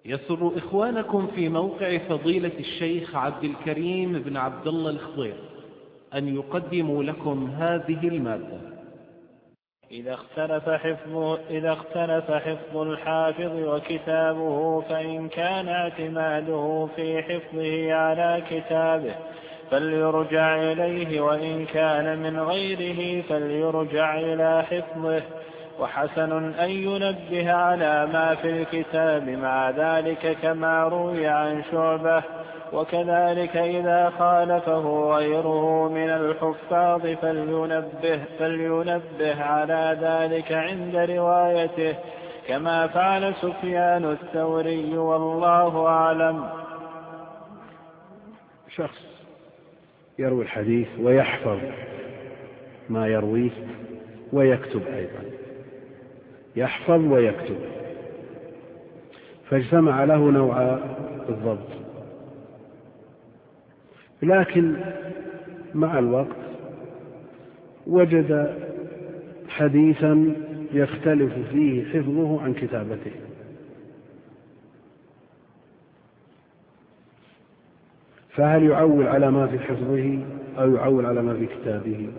يسر إخوانكم في موقع فضيلة الشيخ عبد الكريم بن عبد الله الخضير أن يقدموا لكم هذه المادة. إذا اختلف حفظ الحافظ وكتابه، فإن كان اعتماده في حفظه على كتابه فليرجع إليه، وإن كان من غيره فليرجع إلى حفظه. وحسن أن ينبه على ما في الكتاب مع ذلك كما روي عن شعبة. وكذلك إذا خالفه غيره من الحفاظ فلينبه على ذلك عند روايته كما فعل سفيان الثوري، والله أعلم. شخص يروي الحديث ويحفظ ما يرويه ويكتب أيضا، يحفظ ويكتب، فاجتمع له نوع الضبط، لكن مع الوقت وجد حديثا يختلف فيه حفظه عن كتابته، فهل يعول على ما في حفظه أو يعول على ما في كتابه؟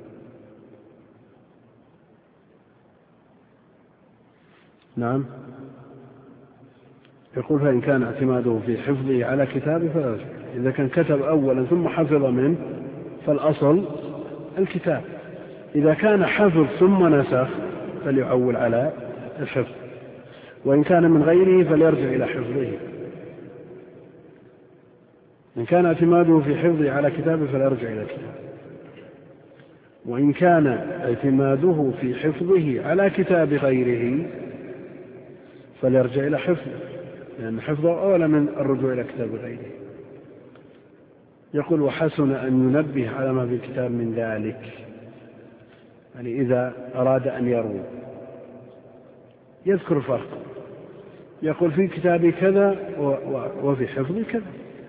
نعم، يقول فإن كان اعتماده في حفظه على كتابه فلا يرجع. إذا كان كتب أولا ثم حفظ منه فالأصل الكتاب. إذا كان حفظ ثم نسخ فليعول على الحفظ، وإن كان من غيره فليرجع إلى حفظه. إن كان اعتماده في حفظه على كتابه فليرجع إلى كتابه، وإن كان اعتماده في حفظه على كتاب غيره فليرجع إلى حفظه، لأن حفظه أولى من الرجوع إلى كتاب غيره. يقول وحسن أن ينبه على ما في الكتاب من ذلك، يعني إذا أراد أن يروي يذكر فرق، يقول في كتابي كذا وفي حفظي كذا،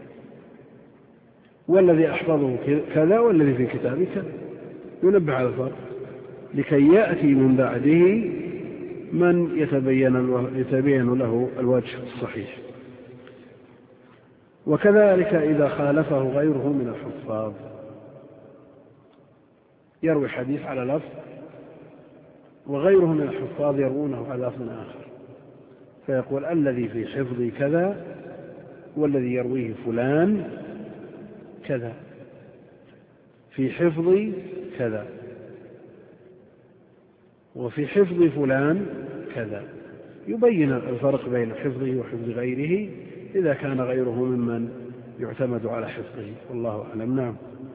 والذي أحفظه كذا والذي في كتابي كذا، ينبه على الفرق لكي يأتي من بعده من يتبين له الوجه الصحيح. وكذلك إذا خالفه غيره من الحفاظ، يروي حديث على لفظ وغيره من الحفاظ يروونه على لفظ آخر، فيقول الذي في حفظي كذا والذي يرويه فلان كذا، في حفظي كذا وفي حفظ فلان كذا، يبين الفرق بين حفظه وحفظ غيره إذا كان غيره ممن يعتمد على حفظه، والله أعلم. نعم.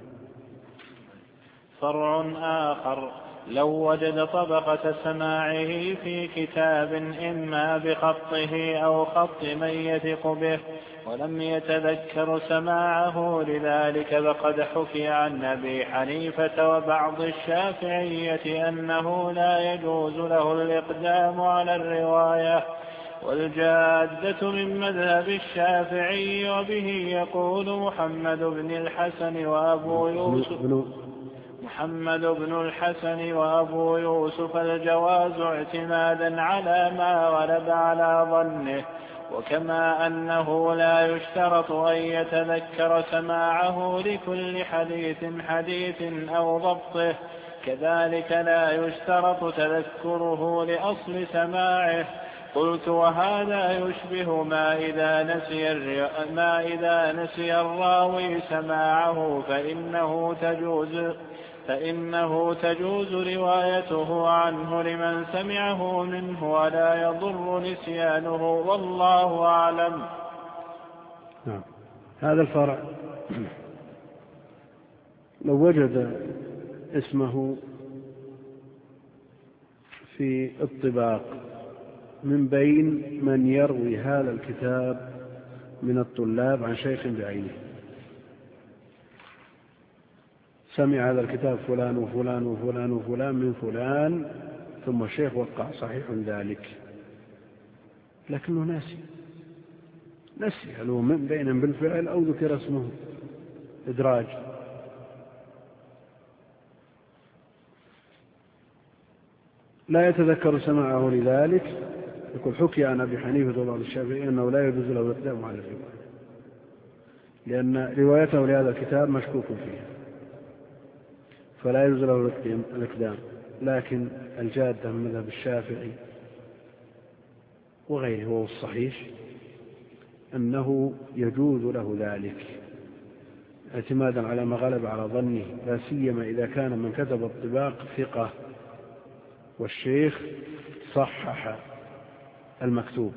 فرع آخر: لو وجد طبقة سماعه في كتاب إما بخطه أو خط من يثق به ولم يتذكر سماعه لذلك، فقد حكي عن أبي حنيفة وبعض الشافعية أنه لا يجوز له الإقدام على الرواية، والجادة من مذهب الشافعي، وبه يقول محمد بن الحسن وأبو يوسف الجواز اعتمادا على ما غلب على ظنه. وكما أنه لا يشترط أن يتذكر سماعه لكل حديث أو ضبطه، كذلك لا يشترط تذكره لأصل سماعه. قلت وهذا يشبه ما إذا نسي الراوي سماعه فإنه تجوز روايته عنه لمن سمعه منه ولا يضر نسيانه، والله أعلم. هذا الفرع لو وجد اسمه في الطباق من بين من يروي هذا الكتاب من الطلاب عن شيخ بعينه، سمع هذا الكتاب فلان وفلان وفلان وفلان من فلان، ثم الشيخ وقع صحيح ذلك، لكنه نسي هل هو من بينهم بالفعل أو ذكر اسمه إدراج. لا يتذكر سماعه لذلك يقول حكي عن أبي حنيفة وبعض الشافعي أنه لا يجوز له الإقدام على الرواية، لأن روايته لهذا الكتاب مشكوك فيها فلا يجوز له الإقدام. لكن الجادة من مذهب الشافعي وغيره هو الصحيح أنه يجوز له ذلك اعتمادا على ما غلب على ظنه، لا سيما إذا كان من كتب الطباق ثقة والشيخ صحح المكتوب.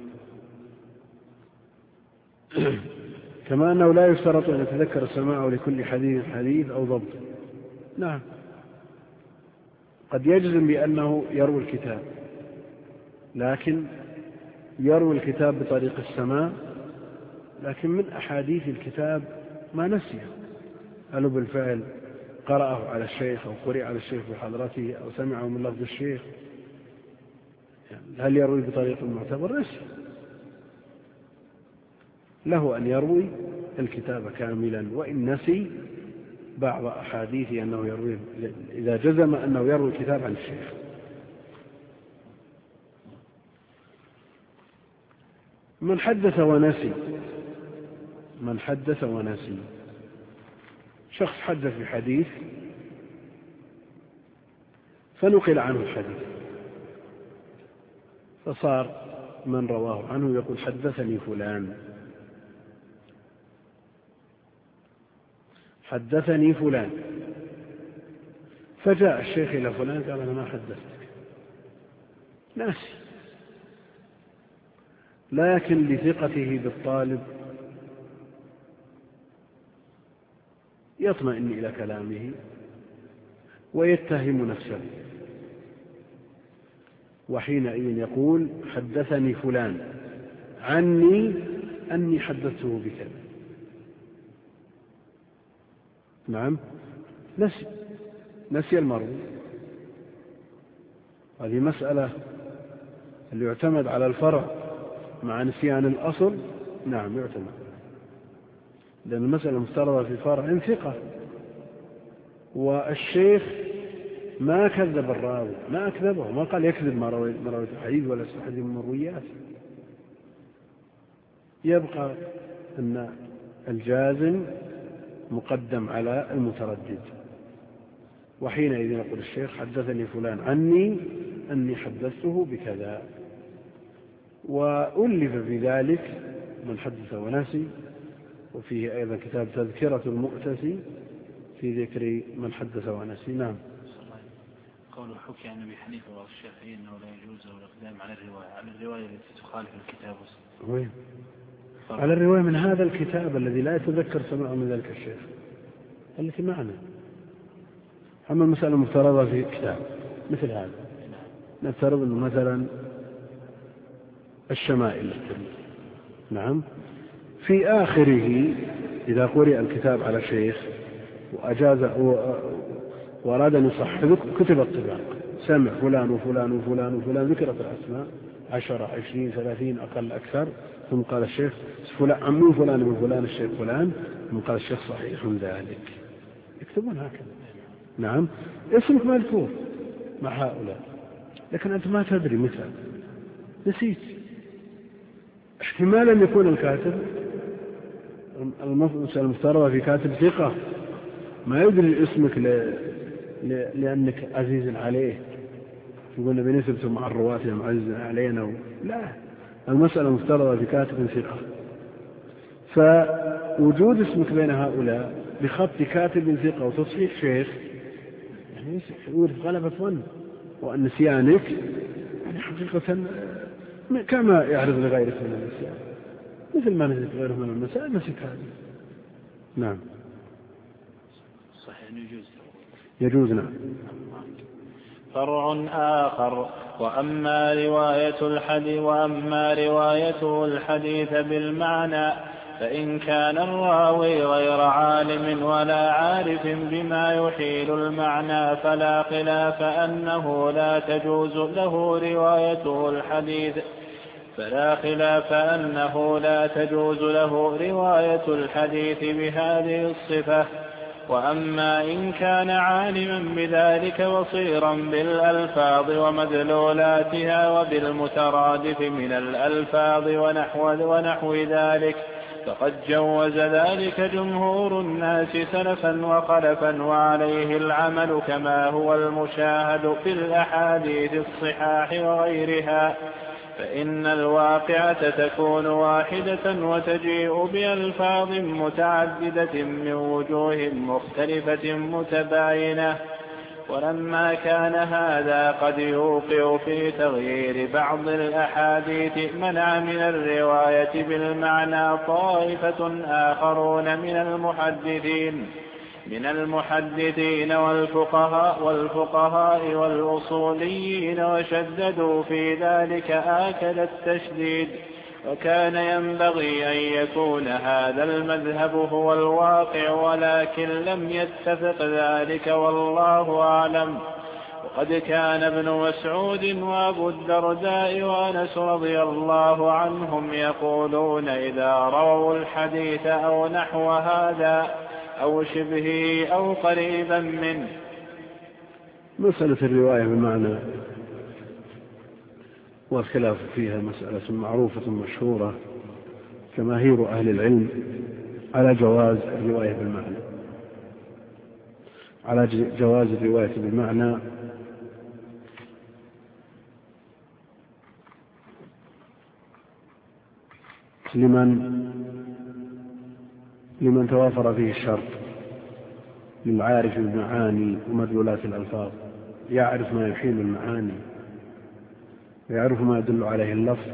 كما أنه لا يشترط أن يتذكر سماعه لكل حديث أو ضبط. نعم، قد يجزم بأنه يروي الكتاب، لكن يروي الكتاب بطريق السماع، لكن من أحاديث الكتاب ما نسيه، هل بالفعل قرأه على الشيخ أو قرئ على الشيخ بحضرته أو سمعه من لفظ الشيخ، يعني هل يروي بطريق المعتبر؟ نسي، له أن يروي الكتاب كاملا، وإن نسي بعض أحاديث أنه يروي إذا جزم أنه يروي الكتاب عن الشيخ. من حدث ونسي، شخص حدث بحديث فنقل عنه الحديث، فصار من رواه عنه يقول حدثني فلان، فجاء الشيخ إلى فلان قال أنا ما حدثتك، ناسي، لكن لثقته بالطالب يطمئن إلى كلامه ويتهم نفسه، وحينئذ يقول حدثني فلان عني أني حدثته بكذا. نعم، نسي المروي. هذه مسألة اللي يعتمد على الفرع مع نسيان الأصل. نعم يعتمد، لأن المسألة مفترضة في فرع ثقة، والشيخ ما كذب الراوي، ما أكذبه، ما قال يكذب ما روي الحديث ولا حديث من المرويات. يبقى أن الجازم مقدم على المتردد، وحينئذ يقول الشيخ حدثني فلان عني أني حدثته بكذا. وألف في ذلك من حدث ونسي، وفيه أيضا كتاب تذكرة المؤتسي في ذكر من حدث ونسي. نعم. قوله حكي عن أبي حنيفة والشافعي أنه لا يجوز له الإقدام على الرواية التي تخالف الكتاب. وين؟ على الرواية من هذا الكتاب الذي لا يتذكر سماعه من ذلك الشيخ التي معنا. أما المسألة مفترضة في كتاب مثل هذا، نفترض أنه مثلا الشمائل. نعم، في آخره إذا قرئ الكتاب على شيخ وأجاز وأراد أن يصحح كتب الطباق، سمع فلان وفلان وفلان وفلان، ذكرت الأسماء 10 20 30 أقل أكثر، ثم قال الشيخ عمي فلان من فلان الشيخ فلان، ثم قال الشيخ صحيح ذلك، يكتبون هكذا. نعم، اسمك مذكور مع هؤلاء، لكن أنت ما تدري متى، نسيت. احتمالا يكون الكاتب المفترض في كاتب ثقة ما يدري اسمك لأنك عزيز عليه، يقولنا بنسبته مع الرواة عزيز علينا لا، المسألة مفترضة في كاتب ثقة. فوجود اسمك بين هؤلاء بخط كاتب ثقة وتصحيح شيخ يعني يورث غلبة ظن، وأن نسيانك يعني حقيقة كما يعرض لغيرك من النسيان، مثل ما نسيت غيره من المسائل نسيت هذه. نعم صحيح يجوز. نعم. فرع آخر: وأما روايته الحديث بالمعنى، فإن كان الراوي غير عالم ولا عارف بما يحيل المعنى فلا خلاف أنه لا تجوز له رواية الحديث بهذه الصفة. وأما إن كان عالما بذلك بصيرا بالألفاظ ومدلولاتها وبالمترادف من الألفاظ ونحو ذلك فقد جوز ذلك جمهور الناس سلفا وخلفا، وعليه العمل كما هو المشاهد في الأحاديث الصحاح وغيرها، فإن الواقعة تكون واحدة وتجيء بألفاظ متعددة من وجوه مختلفة متباينة. ولما كان هذا قد يوقع في تغيير بعض الأحاديث منع من الرواية بالمعنى طائفة آخرون من المحدثين والفقهاء والأصوليين، وشددوا في ذلك آكد التشديد. وكان ينبغي أن يكون هذا المذهب هو الواقع، ولكن لم يتفق ذلك والله أعلم. وقد كان ابن مسعود وأبو الدرداء وأنس رضي الله عنهم يقولون إذا رووا الحديث أو نحو هذا أو شبهه أو قريبا منه. مسألة الرواية بمعنى والخلاف فيها مسألة معروفة مشهورة جماهير أهل العلم على جواز الرواية بالمعنى، على جواز الرواية بالمعنى لمن توافر فيه الشرط، للعارف بالمعاني ومدلولات الألفاظ، يعرف ما يحيل المعاني ويعرف ما يدل عليه اللفظ.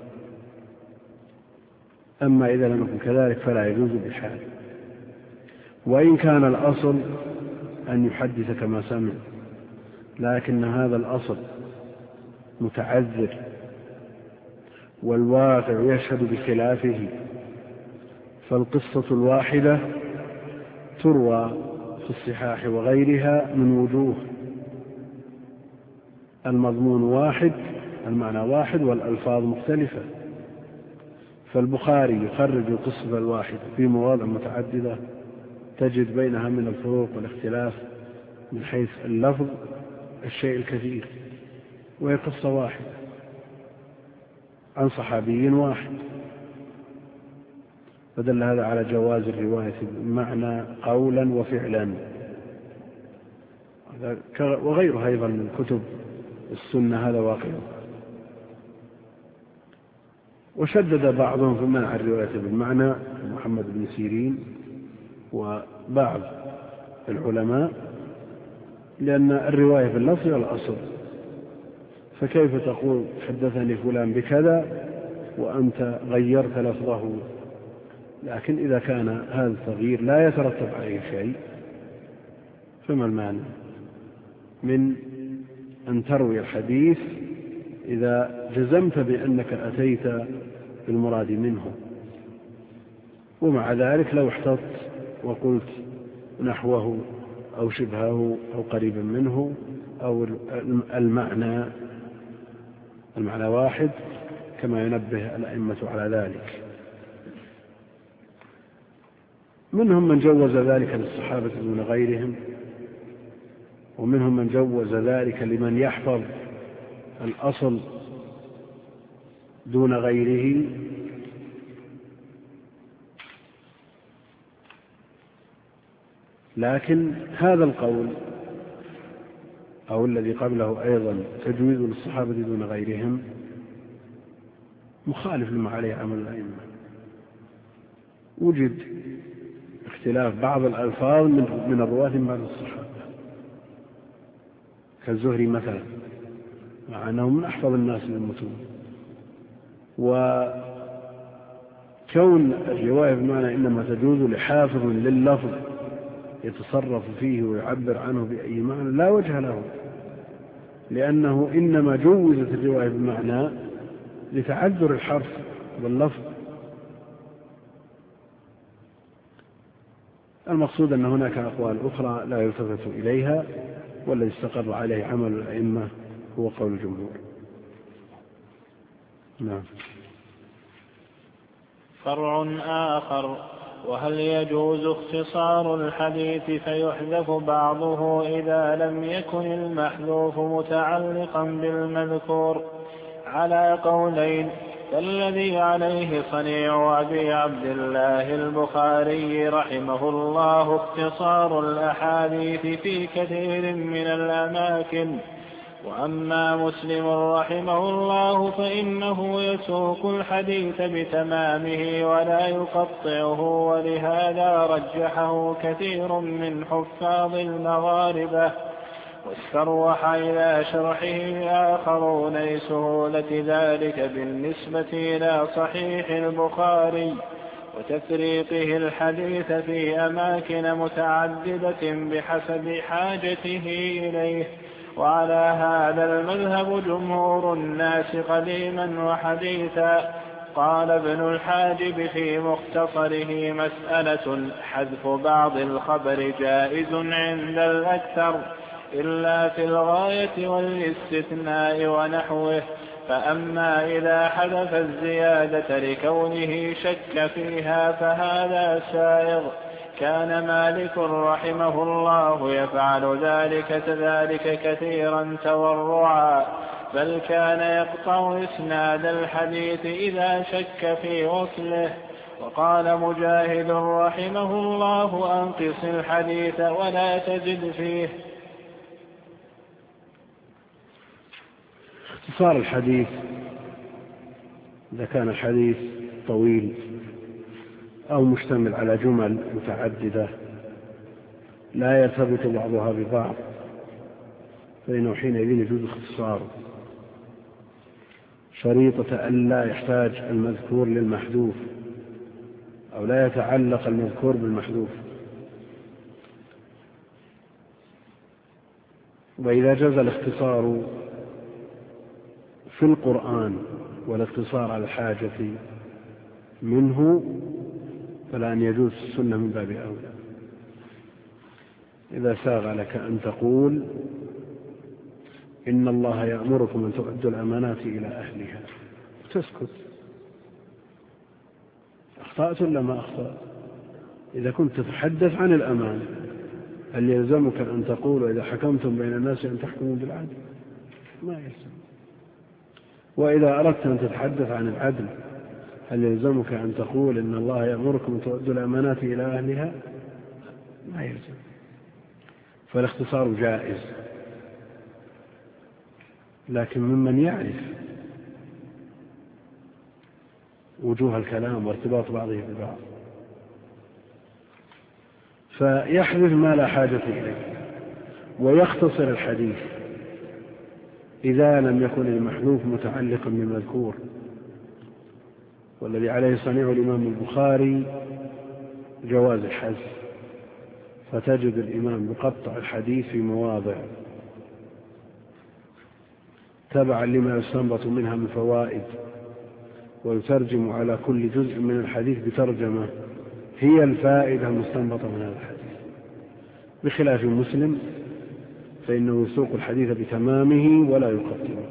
أما إذا لم يكن كذلك فلا يجوز بحال، وإن كان الأصل أن يحدث كما سمع، لكن هذا الأصل متعذر والواقع يشهد بخلافه، فالقصة الواحدة تروى في الصحاح وغيرها من وجوه، المضمون واحد، المعنى واحد، والألفاظ مختلفة. فالبخاري يخرج القصة الواحدة في مواضع متعددة تجد بينها من الفروق والاختلاف من حيث اللفظ الشيء الكثير، وهي قصة واحدة عن صحابي واحد، فدل هذا على جواز الرواية بالمعنى قولا وفعلا، وغيرها أيضا من كتب السنة هذا واقع. وشدد بعضهم في منع الرواية بالمعنى، محمد بن سيرين وبعض العلماء، لأن الرواية باللفظ الأصل، فكيف تقول حدثني فلان بكذا وأنت غيرت لفظه؟ لكن إذا كان هذا التغيير لا يترتب عليه شيء فما المانع من أن تروي الحديث إذا جزمت بأنك أتيت بالمراد منه، ومع ذلك لو احتطت وقلت نحوه أو شبهه أو قريبا منه أو المعنى واحد، كما ينبه الأئمة على ذلك. منهم من جوز ذلك للصحابة دون غيرهم، ومنهم من جوز ذلك لمن يحفظ الأصل دون غيره. لكن هذا القول أو الذي قبله أيضا تجويز للصحابة دون غيرهم مخالف لما عليه عمل الأئمة. وجد اختلاف بعض الألفاظ من الرواة من بعض الصحابة كالزهري مثلا، مع أنه من أحفظ الناس للمتون. وكون الرواية بمعنى إنما تجوز لحافظ لللفظ يتصرف فيه ويعبر عنه بأي معنى لا وجه له، لأنه إنما جوزت الرواية بمعنى لتعذر الحرف واللفظ. المقصود أن هناك أقوال أخرى لا يلتفت إليها، والذي استقر عليه عمل الأئمة هو قول الجمهور. نعم. فرع آخر: وهل يجوز اختصار الحديث فيحذف بعضه إذا لم يكن المحذوف متعلقا بالمذكور؟ على قولين، الذي عليه صنيع أبي عبد الله البخاري رحمه الله اختصار الأحاديث في كثير من الأماكن، وأما مسلم رحمه الله فإنه يسوق الحديث بتمامه ولا يقطعه، ولهذا رجحه كثير من حفاظ المغاربة، واستروح إلى شرحه آخرون لسهولة ذلك بالنسبة إلى صحيح البخاري وتفريقه الحديث في أماكن متعددة بحسب حاجته إليه. وعلى هذا المذهب جمهور الناس قديما وحديثا. قال ابن الحاجب في مختصره: مسألة حذف بعض الخبر جائز عند الأكثر إلا في الغاية والاستثناء ونحوه، فأما إذا حذف الزيادة لكونه شك فيها فهذا سائغ. كان مالك رحمه الله يفعل ذلك كثيرا تورعا، بل كان يقطع إسناد الحديث إذا شك في وصله. وقال مجاهد رحمه الله: أنقص الحديث ولا تزد فيه. اختصار الحديث إذا كان الحديث طويل أو مشتمل على جمل متعددة لا يرتبط بعضها ببعض فإنه حينئذ يجوز اختصاره، شريطة ألا يحتاج المذكور للمحذوف أو لا يتعلق المذكور بالمحذوف. وإذا جاز الاختصار في القرآن والاقتصار على الحاجة منه فلا أن يجوز السنة من باب أولى. إذا ساغ لك أن تقول: إن الله يأمركم أن تؤدوا الأمانات إلى أهلها، تسكت، أخطأت ولا ما أخطأت؟ إذا كنت تتحدث عن الأمانة هل يلزمك أن تقول: وإذا حكمتم بين الناس أن تحكموا بالعدل؟ ما يلزم. وإذا أردت أن تتحدث عن العدل هل يلزمك أن تقول: إن الله يأمركم أن تؤدوا الأمانات إلى أهلها؟ ما يلزم. فالاختصار جائز، لكن ممن يعرف وجوه الكلام وارتباط بعضه ببعض فيحذف ما لا حاجة إليه ويختصر الحديث إذا لم يكن المحذوف متعلقا بالمذكور. والذي عليه صنيع الإمام البخاري جواز الحذف، فتجد الإمام يقطع الحديث في مواضع تبعا لما يستنبط منها من فوائد، ويترجم على كل جزء من الحديث بترجمة هي الفائدة المستنبطة من هذا الحديث، بخلاف مسلم فإنه يسوق الحديث بتمامه ولا يقطعه.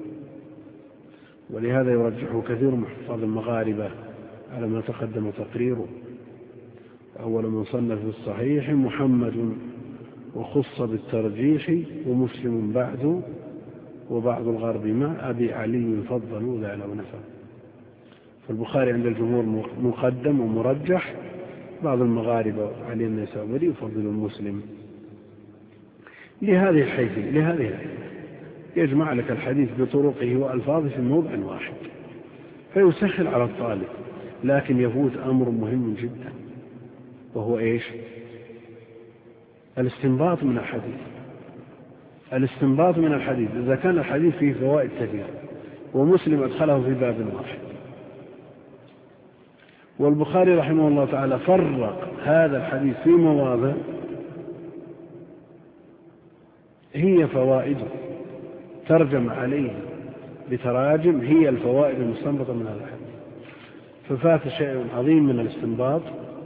ولهذا يرجحه كثير من حفاظ المغاربة على ما تقدم تقريره. أول من صنف في الصحيح محمد وخص بالترجيح، ومسلم بعد، وبعض الغرب مع أبي علي فضلوا ذا لو نفع. فالبخاري عند الجمهور مقدم ومرجح، بعض المغاربة علي النسابوري يفضل المسلم لهذه الحيثية يجمع لك الحديث بطرقه وألفاظه في موضع واحد فيسهل على الطالب. لكن يفوت أمر مهم جدا، وهو إيش؟ الاستنباط من الحديث. الاستنباط من الحديث إذا كان الحديث فيه فوائد كثيرة ومسلم أدخله في باب واحد، والبخاري رحمه الله تعالى فرق هذا الحديث في مواضع هي فوائده، ترجم عليه بتراجم هي الفوائد المستنبطة من هذا الحديث، ففات شيء عظيم من الاستنباط،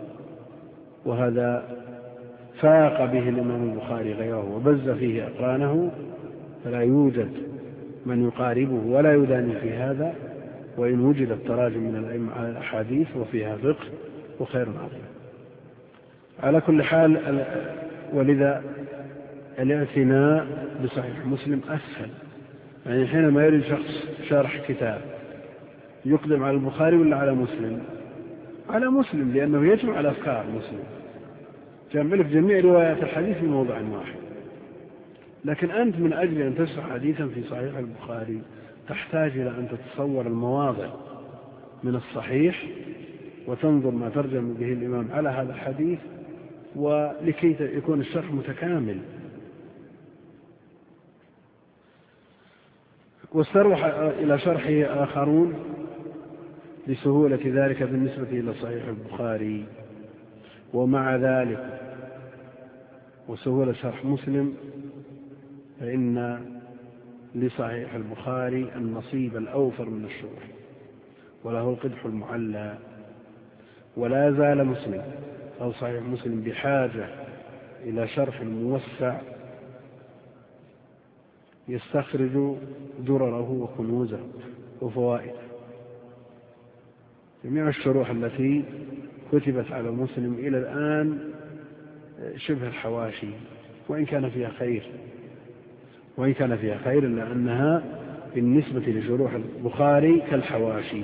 وهذا فاق به الإمام البخاري غيره وبز فيه أقرانه، فلا يوجد من يقاربه ولا يداني في هذا. وإن وجدت تراجم من الأحاديث وفيها فقه وخير عظيم. على كل حال، ولذا الاعتناء بصحيح مسلم أسهل. يعني حينما يريد شخص شرح كتاب يقدم على البخاري ولا على مسلم؟ على مسلم، لأنه يجمع الأفكار. مسلم جمع لك جميع روايات الحديث في موضع واحد. لكن أنت من أجل أن تشرح حديثا في صحيح البخاري تحتاج إلى أن تتصور المواضع من الصحيح وتنظر ما ترجم به الإمام على هذا الحديث، ولكي يكون الشرح متكامل. واستروح إلى شرحه آخرون لسهولة ذلك بالنسبة إلى صحيح البخاري. ومع ذلك وسهولة شرح مسلم فإن لصحيح البخاري النصيب الأوفر من الشروح وله القدح المعلى. ولا زال مسلم أو صحيح مسلم بحاجة إلى شرح موسع يستخرج درره وكنوزه وفوائده. جميع الشروح التي كتبت على مسلم إلى الآن شبه الحواشي، وإن كان فيها خير إلا أنها بالنسبة لشروح البخاري كالحواشي.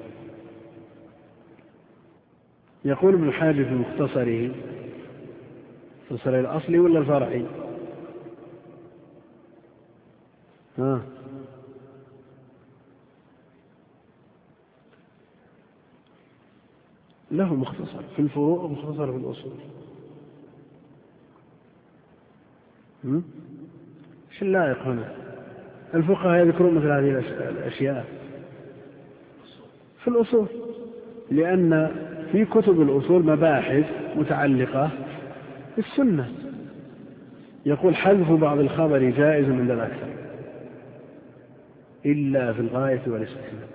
يقول ابن حاجب في مختصره، مختصر الأصلي ولا الفرعي؟ له مختصر في الفروع ومختصر في الأصول. ايش اللائق هنا؟ الفقهاء يذكرون مثل هذه الأشياء في الأصول، لأن في كتب الأصول مباحث متعلقة بالسنة. يقول حذف بعض الخبر جائز عند الأكثر إلا في الغاية والاستثناء.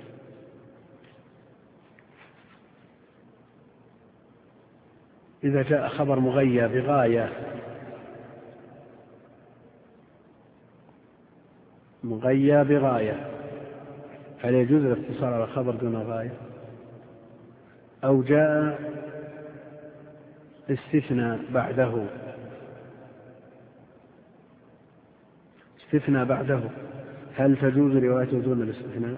إذا جاء خبر مغيى بغاية، هل يجوز الاقتصار على خبر دون غاية؟ أو جاء استثناء بعده، هل تجوز روايته دون الاستثناء؟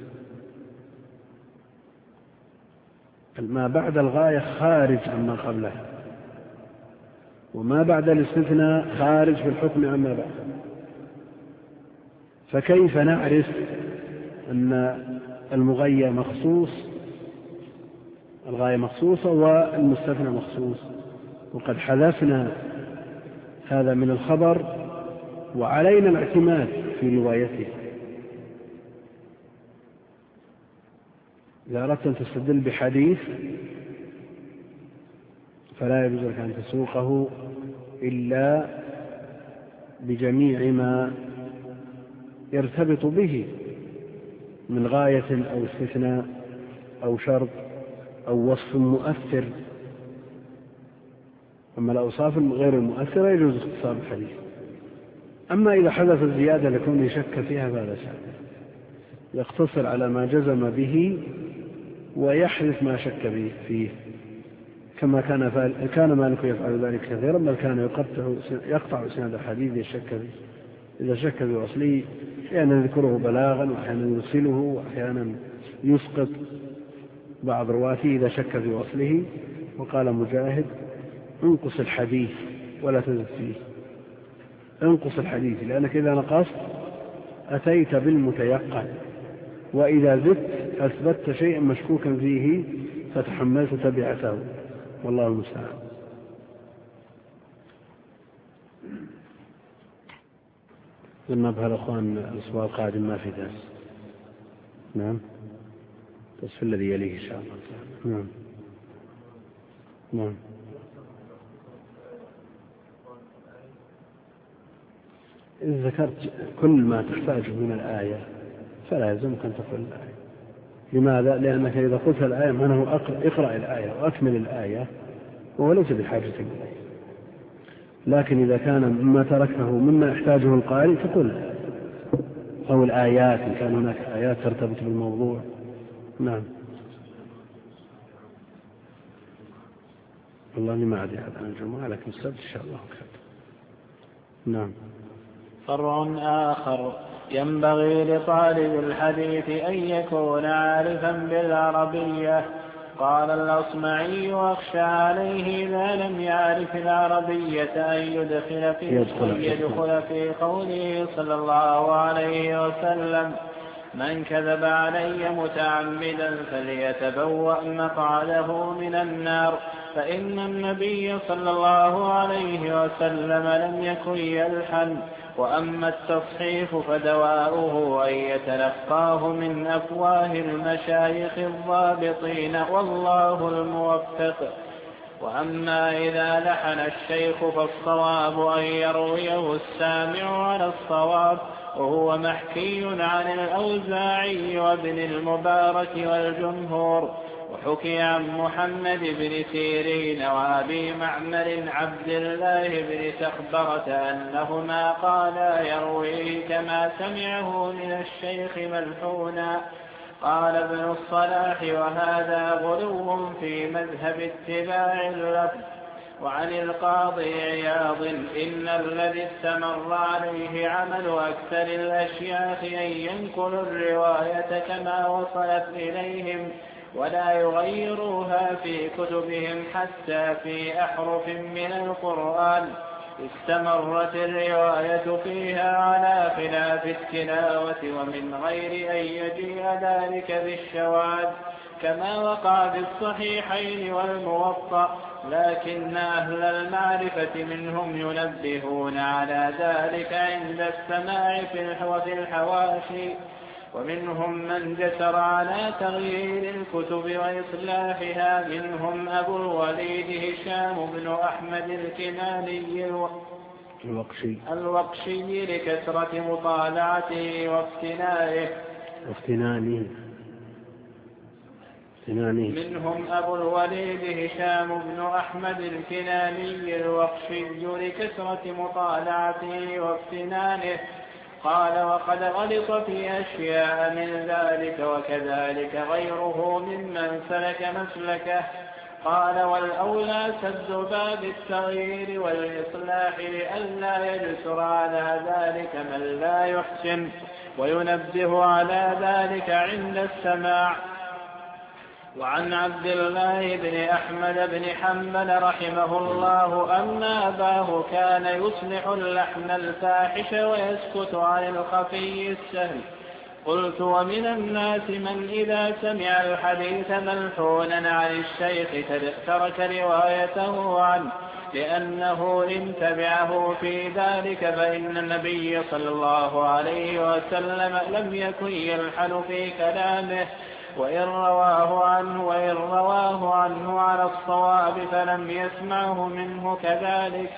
ما بعد الغاية خارج عما قبله، وما بعد الاستثناء خارج في الحكم عما بعد. فكيف نعرف أن المغيى مخصوص، الغاية مخصوصة والمستثنى مخصوص، وقد حذفنا هذا من الخبر وعلينا الاعتماد في روايته. إذا أردت أن تستدل بحديث فلا يجوز لك أن تسوقه إلا بجميع ما يرتبط به من غاية أو استثناء أو شرط أو وصف مؤثر. أما الأوصاف غير المؤثرة يجوز اختصار الحديث. أما إذا حدث الزيادة لكونه شك فيها فهذا شك، يقتصر على ما جزم به ويحذف ما شك فيه، كما كان مالك يفعل ذلك كثيرا، بل كان يقطع اسناد الحديث يشك فيه. إذا شك بوصله أحيانا يذكره بلاغا، وأحيانا يرسله، وأحيانا يسقط بعض رواته إذا شك في وصله. وقال مجاهد: انقص الحديث ولا تزد فيه. انقص الحديث، لأنك إذا نقصت أتيت بالمتيقن، وإذا زدت أثبتت شيئا مشكوكا فيه فتحملت تبعته، والله المستعان. قلنا بها الأخوان الأسبوع القادم ما في درس. نعم، بس في الذي يليه إن شاء الله. نعم. إذا ذكرت كل ما تحتاجه من الآية فلا يلزمك أن تقول الآية. لماذا؟ لأنك إذا قلت الآية معناه اقرأ الآية وأكمل الآية، وهو ليس بحاجة إليه. لكن إذا كان مما تركته مما يحتاجه القارئ تقول، أو الآيات إن كان هناك آيات ترتبط بالموضوع. نعم. والله ما أدري عن الجمعة، لكن السبت إن شاء الله خير. نعم. فرع آخر: ينبغي لطالب الحديث أن يكون عارفا بالعربية. قال الأصمعي: أخشى عليه إذا لم يعرف العربية أن يدخل في قوله صلى الله عليه وسلم: من كذب علي متعمدا فليتبوأ مقعده من النار، فإن النبي صلى الله عليه وسلم لم يكن يلحن. وأما التصحيف فدواؤه أن يتلقاه من أفواه المشايخ الضابطين، والله الموفق. وأما إذا لحن الشيخ فالصواب أن يرويه السامع على الصواب، وهو محكي عن الأوزاعي وابن المبارك والجمهور. وحكي عن محمد بن سيرين وأبي معمر عبد الله بن سخبرة أنهما قالا يرويه كما سمعه من الشيخ ملحونا. قال ابن الصلاح: وهذا غلو في مذهب اتباع اللفظ. وعن القاضي عياض: إن الذي استمر عليه عمل أكثر الأشياخ أن ينقلوا الرواية كما وصلت إليهم ولا يغيروها في كتبهم حتى في أحرف من القرآن استمرت الرواية فيها على خلاف التلاوة، ومن غير أن يجيء ذلك بالشواذ كما وقع بالصحيحين والموطأ. لكن أهل المعرفة منهم ينبهون على ذلك عند السماع في الحواشي. ومنهم من جسر على تغيير الكتب وإصلاحها، منهم أبو الوليد هشام بن أحمد الكناني الوقشي لكثرة مطالعته وافتنانه. منهم أبو الوليد هشام بن أحمد الكناني الوقشي لكثرة مطالعته وافتنانه. قال: وقد غلط في أشياء من ذلك، وكذلك غيره ممن سلك مسلكه. قال: والأولى سد باب التغيير والإصلاح لئلا يجسر على ذلك من لا يحسن، وينبه على ذلك عند السماع. وعن عبد الله بن أحمد بن حنبل رحمه الله أن أباه كان يصلح اللحن الفاحش ويسكت عن الخفي السهل. قلت: ومن الناس من إذا سمع الحديث ملحونا عن الشيخ ترك روايته عنه لأنه إن تبعه في ذلك، فإن النبي صلى الله عليه وسلم لم يكن يلحن في كلامه، وإن رواه عنه على الصواب فلم يسمعه منه كذلك.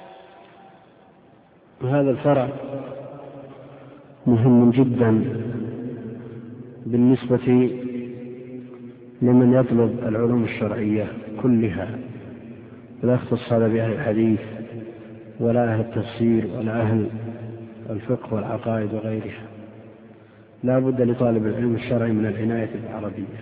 هذا الفرع مهم جدا بالنسبة لمن يطلب العلوم الشرعية كلها، لا يختص هذا بأهل الحديث ولا أهل التفسير ولا أهل الفقه والعقائد وغيرها. لا بد لطالب العلم الشرعي من العناية بالعربية،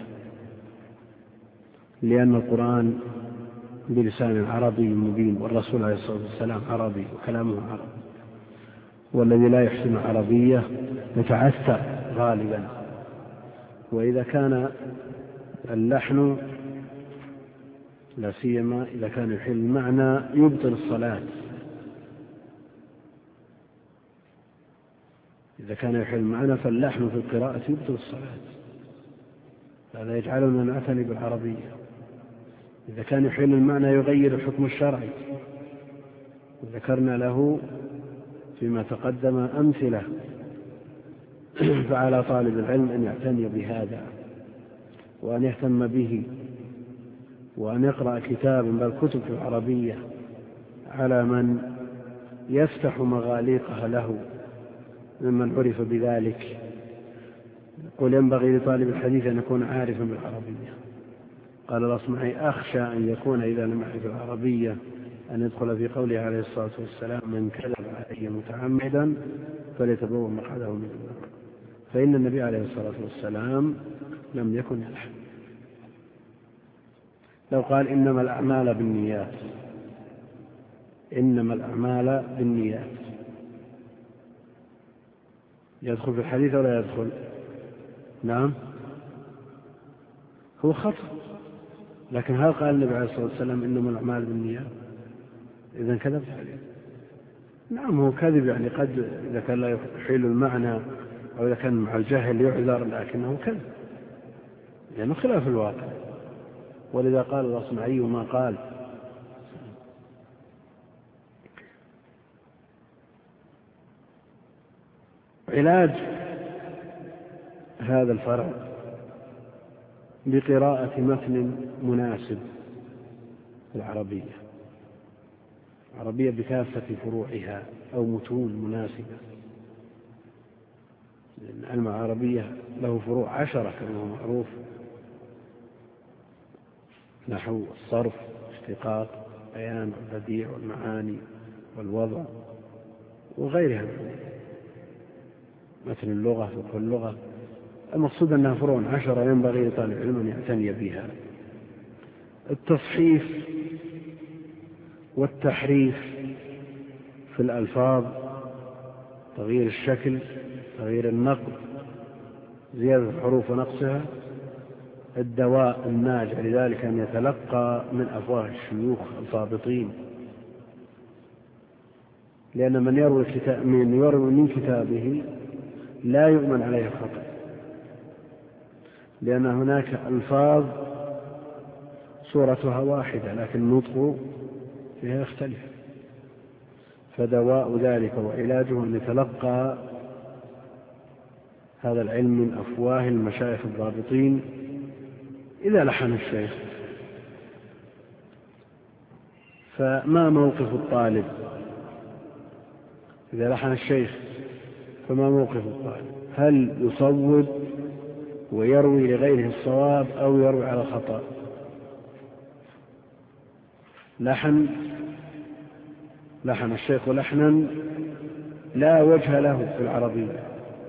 لأن القرآن بلسان عربي مبين، والرسول عليه الصلاة والسلام عربي وكلامه عربي، والذي لا يحسن العربية يتعثر غالبا. وإذا كان اللحن لا سيما إذا كان يحل المعنى يبطل الصلاة، إذا كان يحل المعنى فاللحن في القراءة يبطل الصلاة، هذا يجعلنا نعتني بالعربية. إذا كان يحل المعنى يغير الحكم الشرعي، وذكرنا له فيما تقدم أمثلة. فعلى طالب العلم أن يعتني بهذا وأن يهتم به، وأن يقرأ كتابا بل كتب في العربية على من يفتح مغاليقها له ممن عرف بذلك. يقول: ينبغي لطالب الحديث أن يكون عارفا بالعربية. قال الأصمعي: أخشى أن يكون إذا لم يعرف العربية أن يدخل في قوله عليه الصلاة والسلام: من كذب علي متعمدا فليتبوأ مقعده من النار، فإن النبي عليه الصلاة والسلام لم يكن يلحن. لو قال إنما الأعمال بالنيات، إنما الأعمال بالنيات، يدخل في الحديث ولا يدخل؟ نعم، هو خطأ، لكن هل قال النبي عليه الصلاة والسلام إنما الأعمال بالنيات؟ إذن كذب عليه. نعم هو كذب، يعني قد إذا كان لا يحيل المعنى أو إذا كان مع الجهل يعذر، لكنه كذب لأنه خلاف الواقع. ولذا قال الأصمعي ما قال. علاج هذا الفرع بقراءة متن مناسب في العربية بكافة فروعها أو متون مناسبة، لأن علم العربية له فروع 10 كما هو معروف: نحو، الصرف، اشتقاق، بيان، البديع، والمعاني، والوضع، وغيرها. متن اللغة، فقه اللغة. المقصود أنها فروع 10 ينبغي لطالب العلم أن يعتني بها. التصحيف والتحريف في الألفاظ، تغيير الشكل، تغيير النقل، زيادة الحروف ونقصها. الدواء الناجع لذلك أن يتلقى من أفواه الشيوخ الضابطين، لأن من يروي من كتابه لا يؤمن عليه الخطأ، لأن هناك ألفاظ صورتها واحدة لكن النطق فيها يختلف. فدواء ذلك وعلاجه أن يتلقى هذا العلم من أفواه المشايخ الضابطين. إذا لحن الشيخ فما موقف الطالب؟ إذا لحن الشيخ فما موقف الطالب؟ هل يصوب ويروي لغيره الصواب أو يروي على الخطأ؟ لحن الشيخ لحنا لا وجه له في العربية،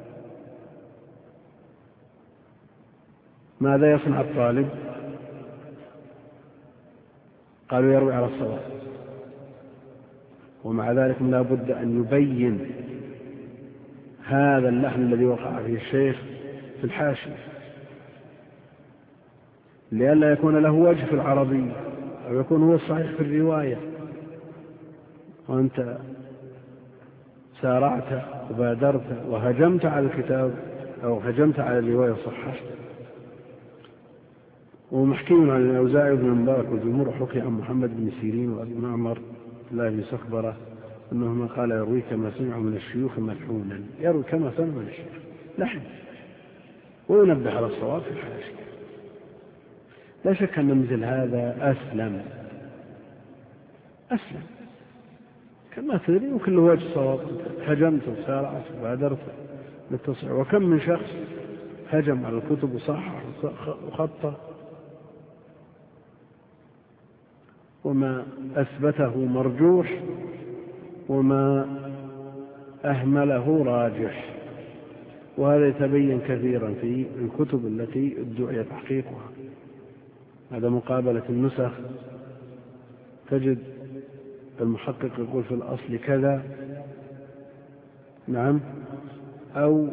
ماذا يصنع الطالب؟ قالوا يروي على الصواب، ومع ذلك لا بد أن يبين هذا اللحن الذي وقع فيه الشيخ في الحاشية، لئلا يكون له وجه في العربية أو يكون هو الصحيح في الرواية، وأنت سارعت وبادرت وهجمت على الكتاب أو هجمت على الرواية الصحيحة. ومحكي عن الأوزاعي بن مبارك والجمهور حكي عن محمد بن سيرين وأبي معمر الله بن سخبرة أنهما قال يروي كما سمع من الشيوخ ملحونا، يروي كما سمع من الشيوخ لحن، وينبه على الصواب في الحاشية. لا شك أن مثل هذا أسلم كما تدري، وكل وجه صواب. هجمت وسارعت وبادرت للتصحيح، وكم من شخص هجم على الكتب وصحح وخطه، وما أثبته مرجوح وما أهمله راجح، وهذا يتبين كثيرا في الكتب التي ادعي تحقيقها. هذا مقابلة النسخ، تجد المحقق يقول في الأصل كذا، نعم، أو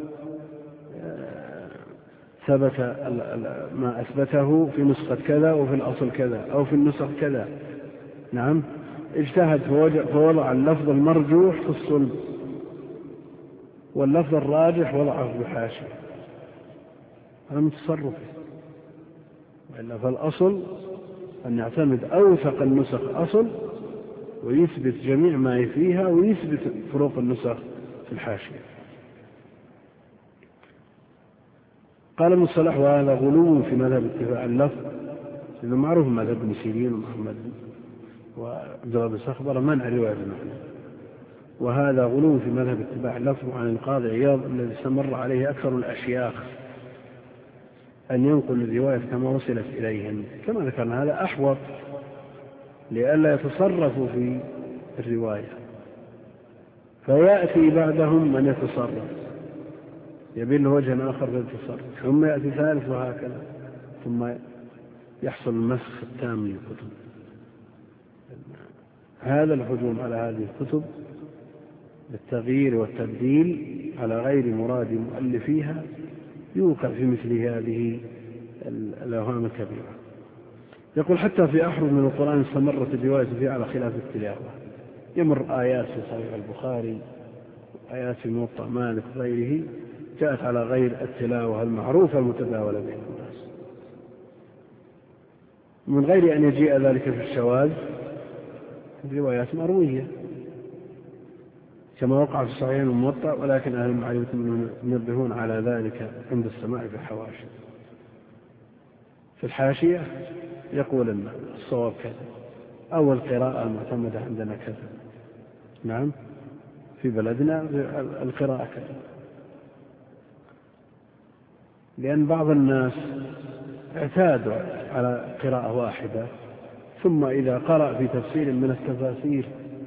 ثبت ما أثبته في نسخة كذا وفي الأصل كذا أو في النسخ كذا، نعم، اجتهد فوضع اللفظ المرجوح في الصلب واللفظ الراجح وضعه في الحاشية. هذا متصرف، وإلا فالأصل أن يعتمد أوثق النسخ أصل ويثبت جميع ما فيها ويثبت فروق النسخ في الحاشية. قال ابن الصلاح وهذا غلو في مذهب اتباع اللفظ، إذا معروف مذهب ابن سيرين ومحمد وعبد الله بن سخبرة منع رواية المعنى، وهذا غلو في مذهب اتباع اللفظ عن القاضي عياض الذي استمر عليه أكثر الأشياخ أن ينقل الرواية كما وصلت إليهم. كما ذكرنا هذا أحوط لئلا يتصرفوا في الرواية، فيأتي بعدهم من يتصرف يبين له وجه آخر في التصرف، ثم يأتي ثالث وهكذا، ثم يحصل المسخ التام للكتب. هذا الهجوم على هذه الكتب بالتغيير والتبديل على غير مراد مؤلفيها يوقع في مثل هذه الأوهام الكبيرة. يقول حتى في أحرف من القرآن استمرت الرواية فيه على خلاف التلاوة، يمر آيات في صحيح البخاري آيات في موطأ مالك وغيره جاءت على غير التلاوة المعروفة المتداولة بين الناس، من غير أن يجيء ذلك في الشواذ روايات مروية كما وقع في صحيح الموطأ، ولكن أهل المعرفة ينبهون على ذلك عند السماع في الحواشي. في الحاشية يقول أن الصواب كذا أو القراءة المعتمدة عندنا كذا، نعم في بلدنا القراءة كذا، لأن بعض الناس اعتادوا على قراءة واحدة، ثم إذا قرأ في تفسير من التفاسير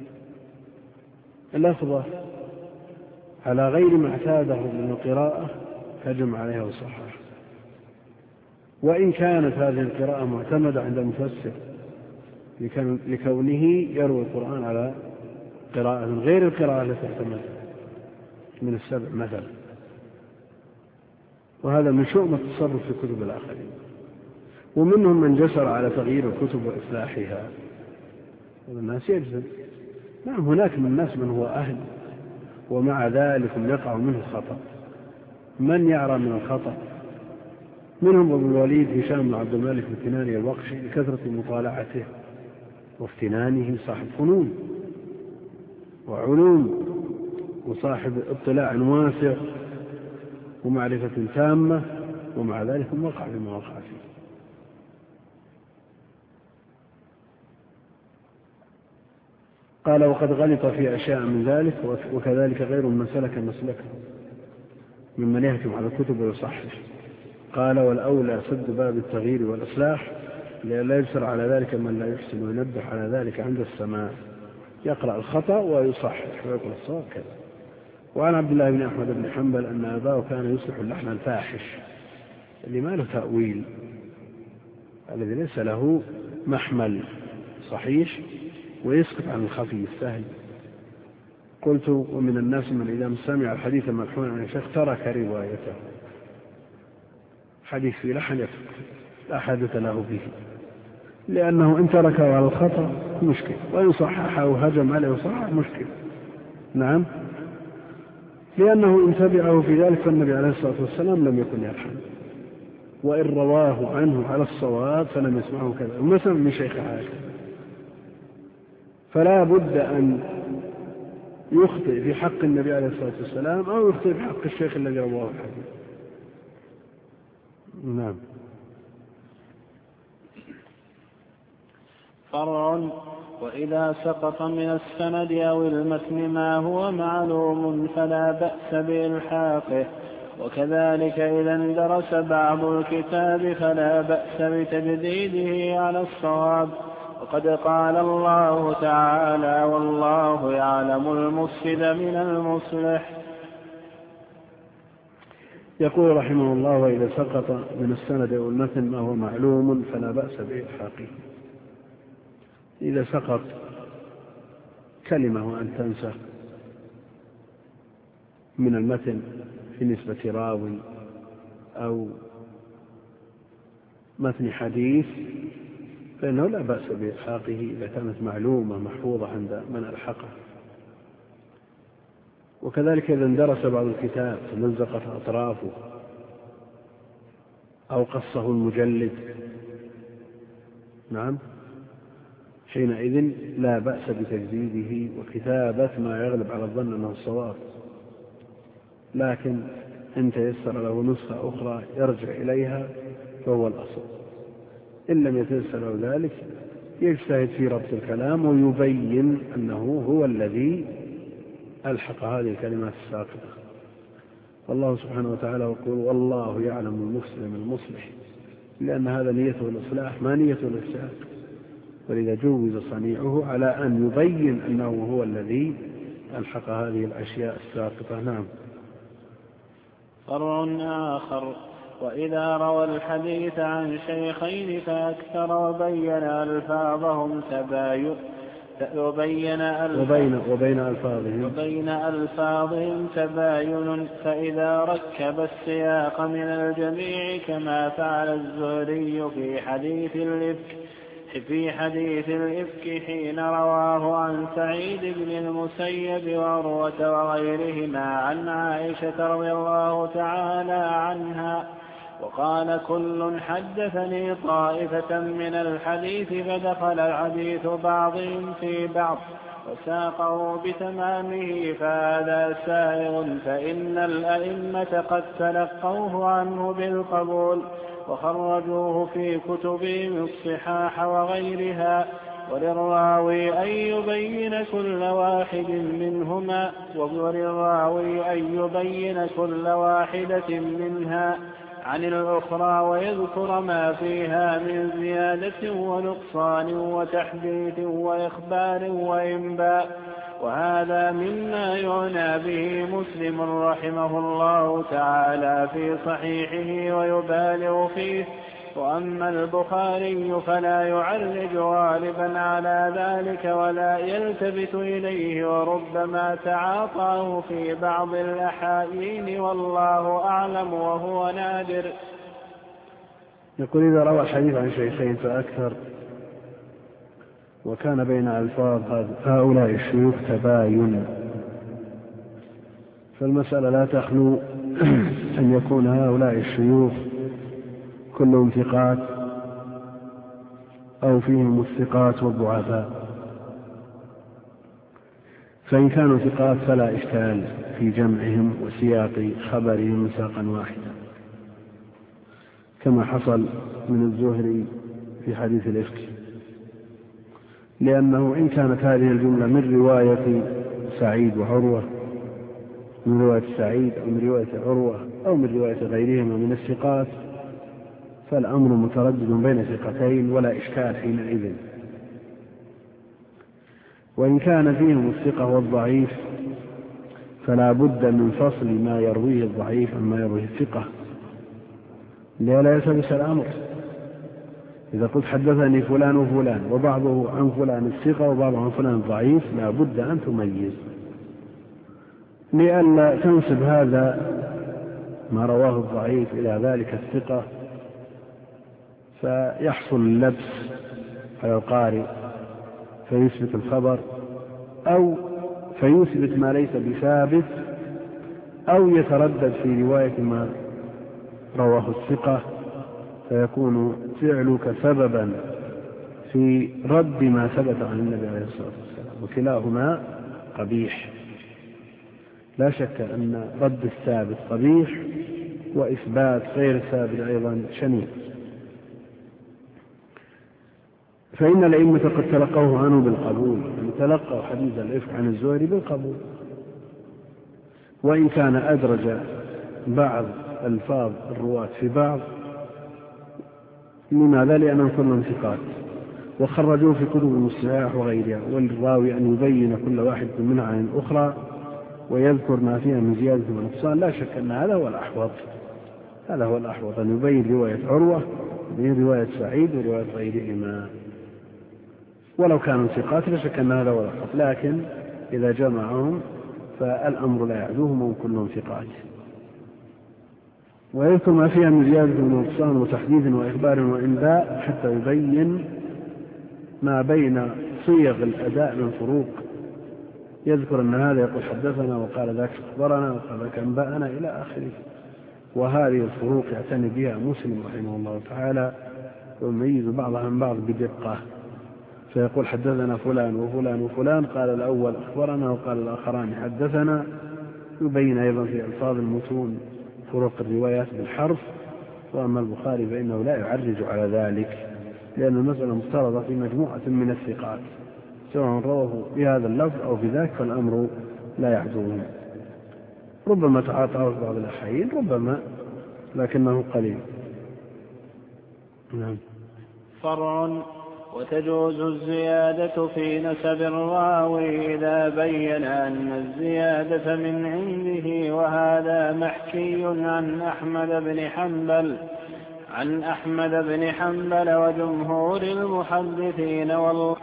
اللفظة على غير ما اعتاده من القراءة هجم عليها وصحح، وإن كانت هذه القراءة معتمدة عند المفسر لكونه يروي القرآن على قراءة غير القراءة التي اعتمد من السبع مثلا، وهذا من شؤم التصرف في كتب الآخرين. ومنهم من جسر على تغيير الكتب وإصلاحها، والناس يجزم. نعم هناك من الناس من هو أهل ومع ذلك يقع منه خطأ، من يعرى من الخطأ؟ منهم أبو الوليد هشام بن عبد الملك الكناني الوقشي لكثرة مطالعته وافتنانه، صاحب فنون وعلوم وصاحب اطلاع واسع ومعرفة تامة، ومع ذلك وقع بما وقع فيه. قال وقد غلط في أشياء من ذلك، وكذلك غير من سلك مسلكه ممن يهجم على الكتب ويصحح. قال والأولى سد باب التغيير والإصلاح لئلا يجسر على ذلك من لا يحسن وينبه على ذلك عند السماع، يقرأ الخطأ ويصحح ويقول الصواب كذا. وعن عبد الله بن أحمد بن حنبل أن أباه كان يصلح اللحن الفاحش اللي ما له تأويل، الذي ليس له محمل صحيح ويسقط عن الخفي السهل. قلت ومن الناس من إذا سمع الحديث الملحون عن الشيخ ترك روايته، حديث في لحن يترك لا حدث له به، لأنه إن تركه على الخطأ مشكل، وإن صححه وهجم عليه وصحح مشكل. نعم لأنه إن تبعه في ذلك فالنبي عليه الصلاة والسلام لم يكن يلحن، وإن رواه عنه على الصواب فلم يسمعه كذا ومثلا من شيخ هكذا، فلا بد أن يخطئ في حق النبي عليه الصلاة والسلام أو يخطئ في حق الشيخ الذي رواه الحديث. نعم. فرع. وإذا سقط من السند أو المتن ما هو معلوم فلا بأس بإلحاقه، وكذلك إذا اندرس بعض الكتاب فلا بأس بتجديده على الصواب، وقد قال الله تعالى والله يعلم المفسد من المصلح. يقول رحمه الله وإذا سقط من السند أو المتن ما هو معلوم فلا بأس بإلحاقه. إذا سقط كلمة وأن تنسى من المتن في نسبة راوي أو متن حديث فإنه لا بأس بإلحاقه إذا كانت معلومة محفوظة عند من ألحقه. وكذلك إذا اندرس بعض الكتاب فمزقت أطرافه أو قصه المجلد، نعم حينئذ لا بأس بتجديده وكتابة ما يغلب على الظن أنه الصواب، لكن إن تيسر له نسخة أخرى يرجع إليها فهو الأصل. إن لم يتيسر له ذلك يجتهد في ربط الكلام ويبين أنه هو الذي ألحق هذه الكلمات الساقطة. والله سبحانه وتعالى يقول والله يعلم المفسد من المصلح، لأن هذا نيته الإصلاح ما نيته الإفساد، ولذا جوز صنيعه على أن يبين أنه هو الذي ألحق هذه الأشياء الساقطة. نعم. فرع آخر. وإذا روى الحديث عن شيخين فأكثر وبين ألفاظهم تباين، فإذا ركب السياق من الجميع كما فعل الزهري في حديث الإفك حين رواه عن سعيد بن المسيب وعروة وغيرهما عن عائشة رضي الله تعالى عنها، وقال كل حدثني طائفة من الحديث فدخل الحديث بعضهم في بعض وساقه بتمامه، فهذا سائغ، فإن الأئمة قد تلقوه عنه بالقبول وخرجوه في كتبهم الصحاح وغيرها، وللراوي أن يبين كل واحدة منها عن الأخرى ويذكر ما فيها من زيادة ونقصان وتحديث وإخبار وإنباء، وهذا مما يعنى به مسلم رحمه الله تعالى في صحيحه ويبالغ فيه. وأما البخاري فلا يعرج غالبا على ذلك ولا يلتفت إليه، وربما تعاطاه في بعض الأحايين والله أعلم وهو نادر. يقول إذا روى الحديث عن شيخين فأكثر وكان بين ألفاظ هؤلاء الشيوخ تباين، فالمسألة لا تخلو أن يكون هؤلاء الشيوخ كلهم ثقات أو فيهم الثقات والضعفاء، فإن كانوا ثقات فلا إشكال في جمعهم وسياق خبرهم ساقا واحدا، كما حصل من الزهري في حديث الإفك، لأنه إن كانت هذه الجملة من رواية سعيد وعروة، من رواية سعيد أو من رواية عروة أو من رواية غيرهما من الثقات، فالأمر متردد بين ثقتين ولا إشكال حينئذ. وإن كان فيهم الثقة والضعيف فلا بد من فصل ما يرويه الضعيف عما يرويه الثقة لا يلتبس الأمر. إذا قلت حدثني فلان وفلان وبعضه عن فلان الثقة وبعضه عن فلان الضعيف لا بد أن تميز، لئلا تنسب هذا ما رواه الضعيف إلى ذلك الثقة فيحصل اللبس على القارئ فيثبت الخبر أو فيثبت ما ليس بثابت أو يتردد في رواية ما رواه الثقة فيكون فعلك سببا في رد ما ثبت عن النبي عليه الصلاة والسلام، وكلاهما قبيح. لا شك أن رد الثابت قبيح وإثبات غير الثابت أيضا شنيع. فإن الأئمة قد تلقوه عنه بالقبول، تلقوا حديث الإفك عن الزهري بالقبول، وإن كان أدرج بعض ألفاظ الرواة في بعض. لماذا؟ لأنهم كلهم ثقات وخرجوه في كتب المصطلح وغيرها، والراوي أن يبين كل واحد منها عن الأخرى ويذكر ما فيها من زيادة ونقصان. لا شك أن هذا هو الأحوط، هذا هو الأحوط أن يبين رواية عروة ويبين رواية سعيد ورواية غيرهما، ولو كانوا ثقات لا شك أن هذا هو الأحوط، لكن إذا جمعهم فالأمر لا يعدوهم وهم كلهم ثقات. ويذكر ما فيها من زيادة ونقصان وتحديد وإخبار وإنباء حتى يبين ما بين صيغ الأداء من فروق، يذكر أن هذا يقول حدثنا وقال ذاك أخبرنا وقال ذاك أنبأنا إلى آخره. وهذه الفروق يعتني بها مسلم رحمه الله تعالى ويميز بعضها عن بعض بدقة، فيقول حدثنا فلان وفلان وفلان، قال الأول أخبرنا وقال الآخران حدثنا، يبين أيضا في ألفاظ المتون فروق الروايات بالحرف. وأما البخاري فإنه لا يعرج على ذلك، لأن المسألة مفترضة في مجموعة من الثقات سواء رواه بهذا اللفظ أو بذاك، فالأمر لا يعدوه. ربما تعاطاه في بعض الأحيان ربما، لكنه قليل. نعم. فرع وتجوز الزيادة في نسب الراوي إذا بين أن الزيادة من عنده، وهذا محكي عن أحمد بن حنبل وجمهور المحدثين والله.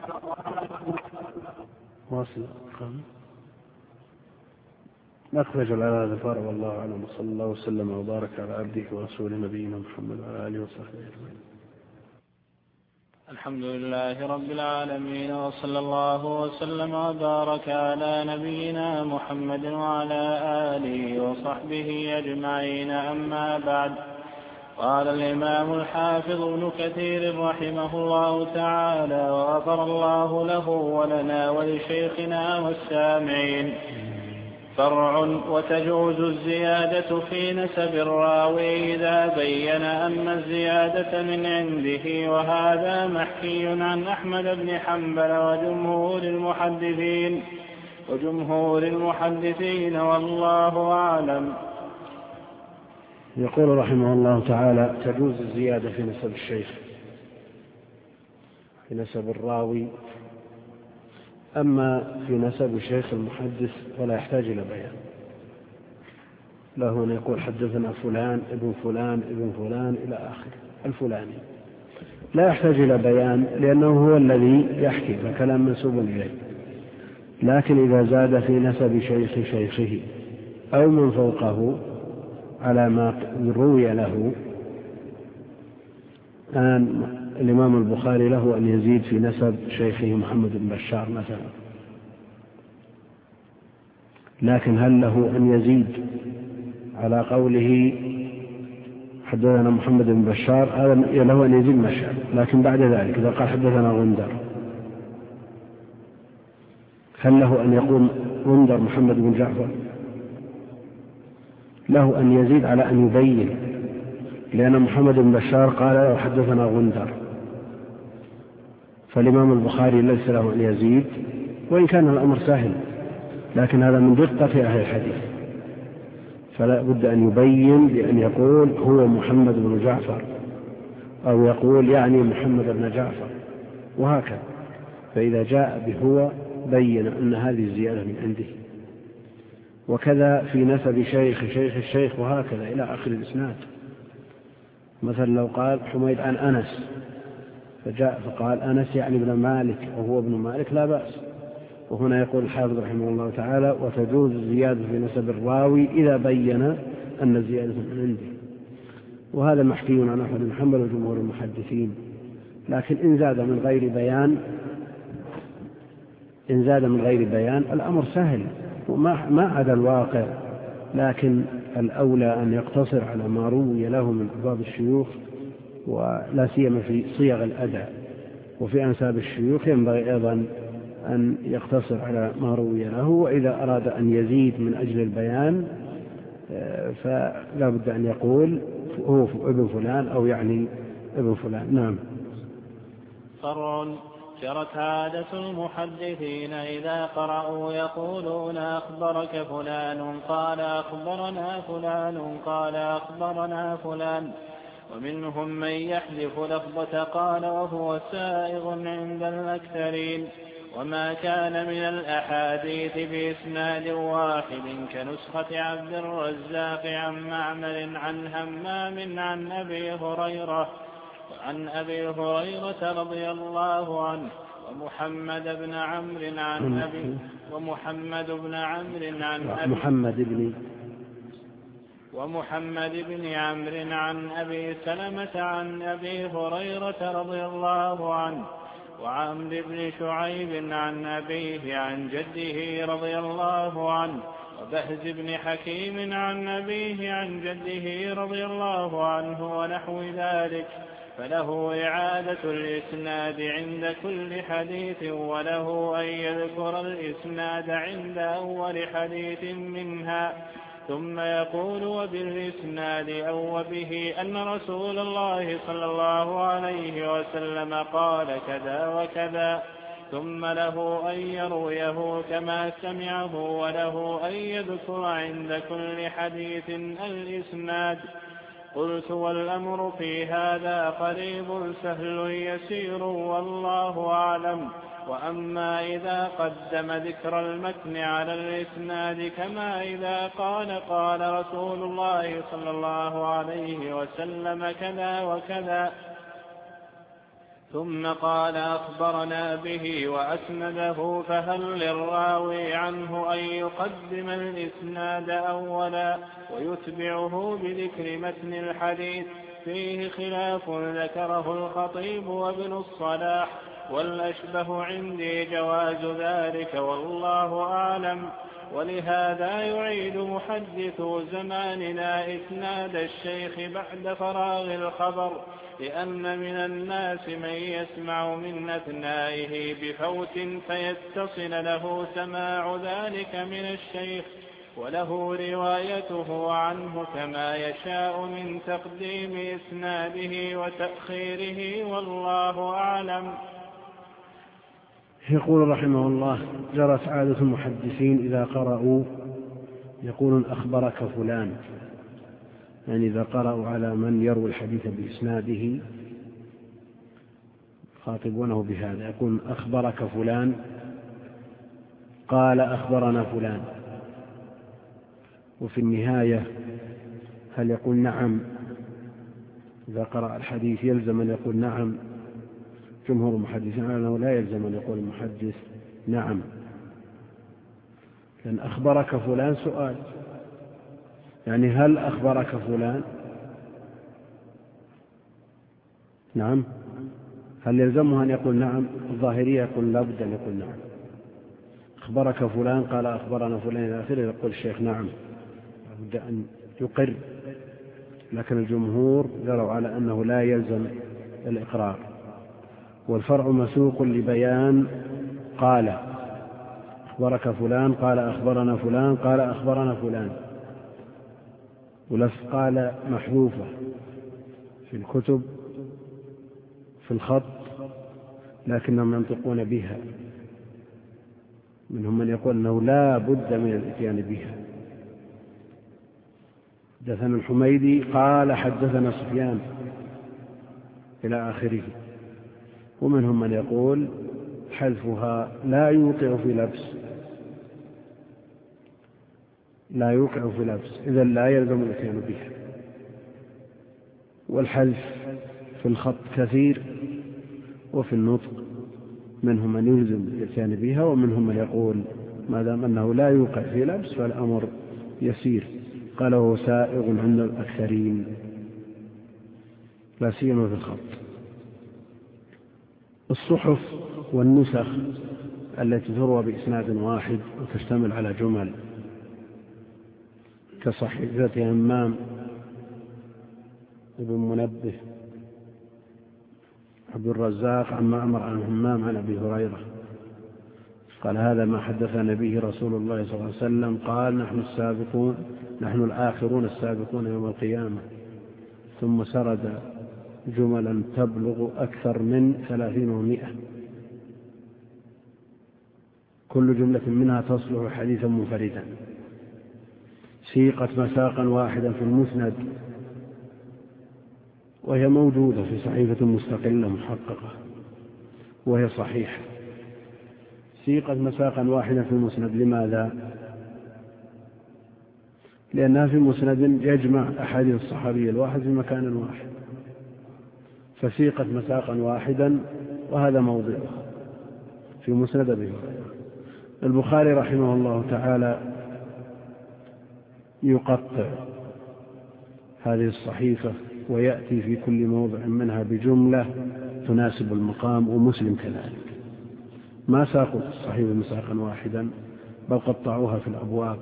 نخرج على هذا الفارغ. والله أعلم، وصلى الله وسلم وبارك على عبده ورسوله نبينا محمد وعلى آله وصحبه أجمعين. الحمد لله رب العالمين، وصلى الله وسلم وبارك على نبينا محمد وعلى آله وصحبه أجمعين. أما بعد، قال الإمام الحافظ ابن كثير رحمه الله تعالى وغفر الله له ولنا ولشيخنا والسامعين: فرع: وتجوز الزيادة في نسب الراوي إذا بين أن الزيادة من عنده، وهذا محكي عن أحمد بن حنبل وجمهور المحدثين والله أعلم. يقول رحمه الله تعالى: تجوز الزيادة في نسب الشيخ، في نسب الراوي. أما في نسب شيخ المحدث فلا يحتاج إلى بيان، له أن يقول حدثنا فلان ابن فلان ابن فلان إلى آخر الفلاني، لا يحتاج إلى بيان لأنه هو الذي يحكي، فكلام منسوب إليه. لكن إذا زاد في نسب شيخه أو من فوقه على ما روي له، الإمام البخاري له أن يزيد في نسب شيخه محمد بن بشار مثلا، لكن هل له أن يزيد على قوله حدثنا محمد بن بشار؟ هذا له أن يزيد ما شاء، لكن بعد ذلك إذا قال حدثنا غندر، هل له أن يقول غندر محمد بن جعفر؟ له أن يزيد على أن يبين، لأن محمد بن بشار قال حدثنا غندر، فالإمام البخاري ليس له أن يزيد، وإن كان الأمر سهل، لكن هذا من دقة أهل الحديث، فلا بد أن يبين بأن يقول هو محمد بن جعفر، أو يقول يعني محمد بن جعفر، وهكذا. فإذا جاء بهو بين أن هذه الزيادة من عنده. وكذا في نسب شيخ الشيخ وهكذا إلى آخر الإسناد. مثلا لو قال حميد عن أنس، فجاء فقال أنس يعني ابن مالك وهو ابن مالك، لا بأس. وهنا يقول الحافظ رحمه الله تعالى: وتجوز الزيادة في نسب الراوي إذا بين أن الزيادة من عنده، وهذا محكي عن أحمد بن حنبل وجمهور المحدثين. لكن إن زاد من غير بيان الأمر سهل وما عدا الواقع، لكن الأولى أن يقتصر على ما روي له من أبواب الشيوخ، ولا سيما في صيغ الأداء. وفي أنساب الشيوخ ينبغي أيضا أن يقتصر على ما روي له، وإذا أراد أن يزيد من أجل البيان فلا بد أن يقول هو ابن فلان أو يعني ابن فلان. نعم. فرع: جرت عادة المحدثين إذا قرأوا يقولون أخبرك فلان قال أخبرنا فلان قال أخبرنا فلان، ومنهم من يحذف لفظة قال وهو سائغ عند الأكثرين. وما كان من الأحاديث بإسناد واحد كنسخة عبد الرزاق عن معمر عن همام عن أبي هريرة رضي الله عنه، ومحمد بن عمرو عن أبي سلمة عن أبي هريرة رضي الله عنه، وعمرو بن شعيب عن أبيه عن جده رضي الله عنه، وبهز بن حكيم عن أبيه عن جده رضي الله عنه، ونحو ذلك. فله إعادة الإسناد عند كل حديث، وله أن يذكر الإسناد عند أول حديث منها، ثم يقول وبالإسناد أو به أن رسول الله صلى الله عليه وسلم قال كذا وكذا، ثم له أن يرويه كما سمعه، وله أن يذكر عند كل حديث الإسناد. قلت والأمر في هذا قريب سهل يسير والله أعلم. وأما إذا قدم ذكر المتن على الإسناد كما إذا قال رسول الله صلى الله عليه وسلم كذا وكذا ثم قال أخبرنا به وأسنده، فهل للراوي عنه أن يقدم الإسناد أولا ويتبعه بذكر متن الحديث؟ فيه خلاف ذكره الخطيب وابن الصلاح، والأشبه عندي جواز ذلك والله أعلم. ولهذا يعيد محدث زماننا إسناد الشيخ بعد فراغ الخبر، لأن من الناس من يسمع من أثنائه بفوت فيتصل له سماع ذلك من الشيخ وله روايته عنه كما يشاء من تقديم إسناده وتأخيره والله أعلم. يقول رحمه الله: جرت عادة المحدثين إذا قرأوا يقولون أخبرك فلان، يعني إذا قرأوا على من يروي الحديث بإسناده خاطبونه بهذا، يقول أخبرك فلان قال أخبرنا فلان. وفي النهاية هل يقول نعم؟ إذا قرأ الحديث يلزم أن يقول نعم؟ جمهور المحدثين على أنه لا يلزم أن يقول المحدث نعم، لأن أخبرك فلان سؤال، يعني هل أخبرك فلان؟ نعم. هل يلزمه أن يقول نعم؟ الظاهرية يقول لا بد أن يقول نعم. أخبرك فلان قال أخبرنا فلان إلى آخره، يقول الشيخ نعم، لا بد أن يقر. لكن الجمهور جروا على أنه لا يلزم الإقرار، والفرع مسوق لبيان قال أخبرك فلان قال أخبرنا فلان قال أخبرنا فلان، ولفظ قال محذوفة في الكتب في الخط لكنهم ينطقون بها. منهم من يقول أنه لا بد من الإتيان بها. حدثنا الحميدي قال حدثنا سفيان إلى آخره. ومنهم من يقول حذفها لا يوقع في لبس، لا يوقع في لبس، إذا لا يلزم الإتيان بها. والحذف في الخط كثير وفي النطق، منهم من يلزم الإتيان بها ومنهم من يقول ما دام أنه لا يوقع في لبس فالأمر يسير. قال هو سائغ عند الأكثرين لا سيما في الخط. الصحف والنسخ التي تروى بإسناد واحد وتشتمل على جمل كصحيفة همام ابن منبه عبد الرزاق عن معمر عن همام عن أبي هريرة قال هذا ما حدثنا به رسول الله صلى الله عليه وسلم قال نحن الآخرون السابقون يوم القيامة، ثم سرد جملا تبلغ أكثر من 30 و100، كل جملة منها تصلح حديثا منفردا، سيقت مساقا واحدا في المسند، وهي موجودة في صحيفة مستقلة محققة وهي صحيحة. سيقت مساقا واحدا في المسند، لماذا؟ لأنها في مسند يجمع أحاديث الصحابي الواحد في مكان واحد، فسيقت مساقا واحدا وهذا موضعه في مسند أبي هريرة. البخاري رحمه الله تعالى يقطع هذه الصحيفة ويأتي في كل موضع منها بجملة تناسب المقام، ومسلم كذلك ما ساقوا الصحيفة مساقا واحدا بل قطعوها في الأبواب،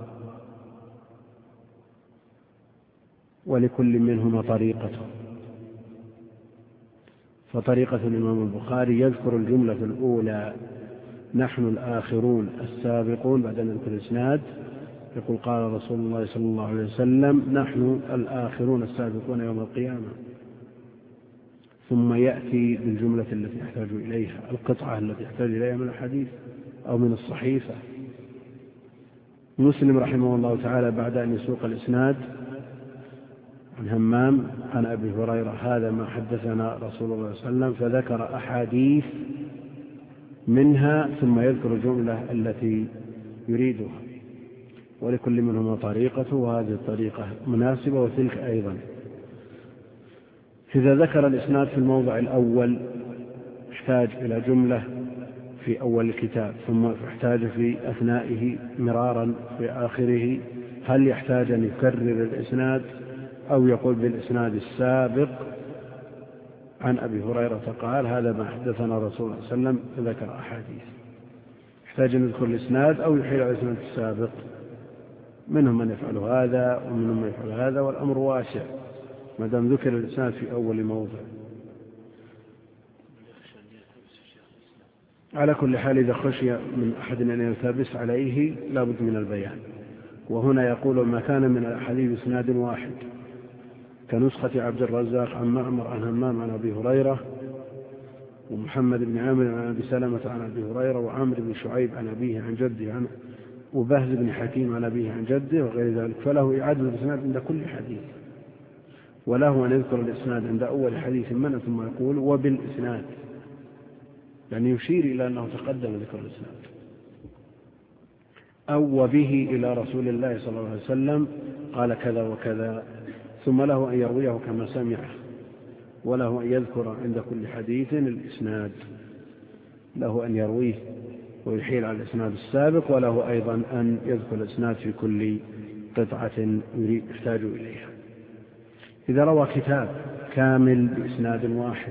ولكل منهما طريقته. فطريقة الإمام البخاري يذكر الجملة الأولى نحن الآخرون السابقون، بعد أن يذكر الإسناد يقول قال رسول الله صلى الله عليه وسلم نحن الآخرون السابقون يوم القيامة، ثم يأتي بالجملة التي يحتاج إليها، القطعة التي يحتاج إليها من الحديث أو من الصحيفة. مسلم رحمه الله تعالى بعد أن يسوق الإسناد عن همام عن أبي هريرة هذا ما حدثنا رسول الله صلى الله عليه وسلم، فذكر أحاديث منها ثم يذكر الجملة التي يريدها، ولكل منهما طريقة، وهذه الطريقة مناسبة وتلك أيضا. إذا ذكر الإسناد في الموضع الأول احتاج إلى جملة في أول الكتاب، ثم احتاج في أثنائه مرارا في آخره، هل يحتاج أن يكرر الإسناد أو يقول بالإسناد السابق عن أبي هريرة قال هذا ما حدثنا رسول الله صلى الله عليه وسلم، فذكر أحاديث يحتاج أن يذكر الإسناد أو يحيل على الإسناد السابق. منهم من يفعل هذا ومنهم من يفعل هذا، والأمر واسع ما دام ذكر الإسناد في أول موضع. على كل حال إذا خشي من أحد أن يلتبس عليه لا بد من البيان. وهنا يقول ما كان من الأحاديث بإسناد واحد كنسخة عبد الرزاق عن معمر عن همام عن أبي هريرة، ومحمد بن عامر عن أبي سلمة عن أبي هريرة، وعامر بن شعيب عن أبيه عن جده، وبهز بن حكيم عن أبيه عن جده وغير ذلك، فله إعادة الإسناد عند كل حديث، وله أن يذكر الإسناد عند أول حديث منه ثم يقول وبالإسناد، يعني يشير إلى أنه تقدم ذكر الإسناد، أو وبه إلى رسول الله صلى الله عليه وسلم قال كذا وكذا، ثم له أن يرويه كما سمعه، وله أن يذكر عند كل حديث الإسناد، له أن يرويه ويحيل على الإسناد السابق، وله أيضا أن يذكر الإسناد في كل قطعة يحتاج إليها. إذا روى كتاب كامل بإسناد واحد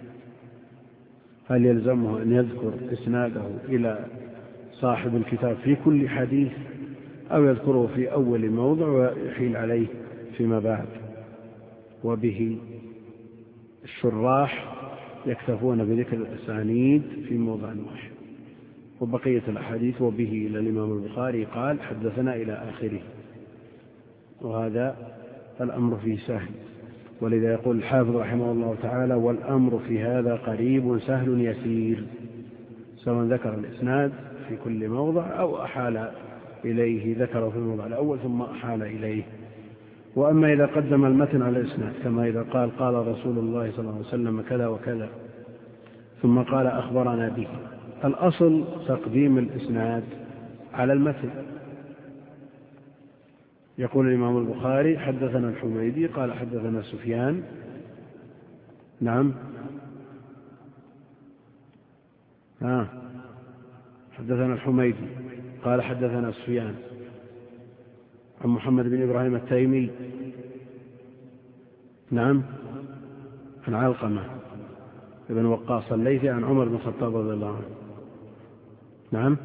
هل يلزمه أن يذكر إسناده إلى صاحب الكتاب في كل حديث، أو يذكره في أول موضع ويحيل عليه فيما بعد؟ وبه الشراح يكتفون بذكر الأسانيد في موضع واحد، وبقية الأحاديث وبه إلى الإمام البخاري قال حدثنا إلى آخره، وهذا الأمر فيه سهل. ولذا يقول الحافظ رحمه الله تعالى والأمر في هذا قريب سهل يسير، سواء ذكر الإسناد في كل موضع أو أحال إليه، ذكره في الموضع الأول ثم أحال إليه. وأما إذا قدم المتن على الإسناد كما إذا قال قال رسول الله صلى الله عليه وسلم كذا وكذا ثم قال أخبرنا به، الأصل تقديم الإسناد على المتن. يقول الإمام البخاري حدثنا الحميدي قال حدثنا سفيان، نعم حدثنا الحميدي قال حدثنا سفيان عن محمد بن إبراهيم التيمي، نعم عن علقمة ابن وقاص الليثي عن عمر بن الخطاب رضي الله عنه، نعم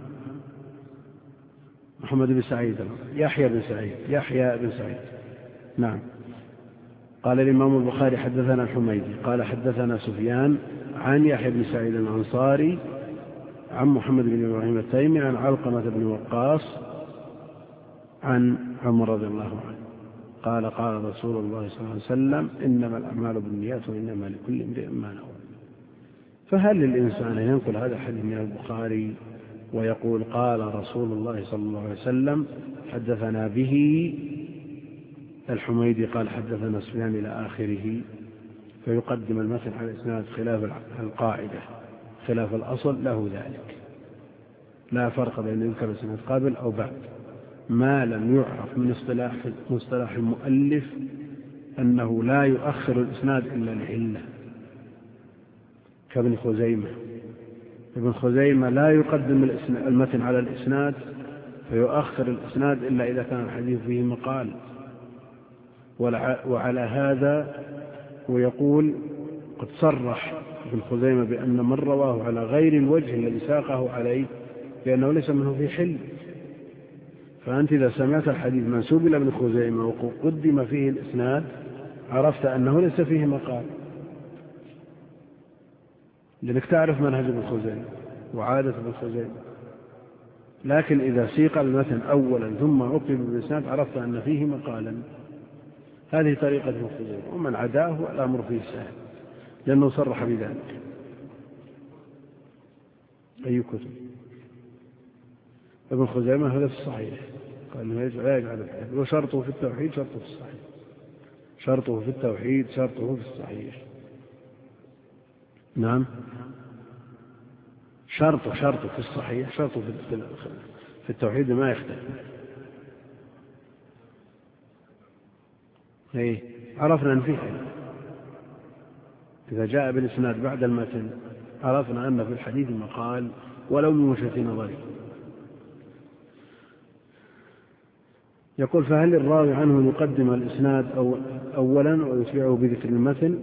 محمد بن سعيد يحيى بن سعيد نعم. قال الإمام البخاري حدثنا الحميدي قال حدثنا سفيان عن يحيى بن سعيد الأنصاري عن محمد بن إبراهيم التيمي عن علقمة بن وقاص عن عمر رضي الله عنه قال قال رسول الله صلى الله عليه وسلم إنما الأعمال بالنيات وإنما لكل امرئ ما نوى. فهل للإنسان ينقل هذا الحديث من البخاري ويقول قال رسول الله صلى الله عليه وسلم حدثنا به الحميدي قال حدثنا سفيان إلى آخره، فيقدم المتن على الإسناد خلاف القاعدة خلاف الأصل؟ له ذلك، لا فرق بين يذكر الإسناد قبل أو بعد، ما لم يعرف من مصطلح المؤلف أنه لا يؤخر الإسناد إلا لعلة، كابن خزيمة. ابن خزيمة لا يقدم المتن على الإسناد فيؤخر الإسناد إلا إذا كان الحديث فيه مقال، وعلى هذا ويقول قد صرح ابن خزيمة بأن من رواه على غير الوجه الذي ساقه عليه لأنه ليس منه في حل. فأنت إذا سمعت الحديث منسوب إلى ابن خزيمة وقدم فيه الإسناد عرفت أنه ليس فيه مقال، لأنك تعرف منهج ابن خزيمة وعادة ابن خزيمة. لكن إذا سيق المتن أولا ثم عقب بالإسناد عرفت أن فيه مقالا. هذه طريقة ابن خزيمة، ومن عداه الأمر فيه سهل لأنه صرح بذلك. أي كتب ابن خزيمة هذا في الصحيح قال لا يجعل الحديث وشرطه في التوحيد شرطه في الصحيح، شرطه في التوحيد شرطه في الصحيح. نعم، شرطه في الصحيح شرطه في التوحيد ما يختلف. عرفنا أن فيه إذا جاء بالإسناد بعد المتن عرفنا أن في الحديث مقال ولو من وجهة نظري. يقول: فهل الراوي عنه يقدم الإسناد أولا ويتبعه بذكر المتن؟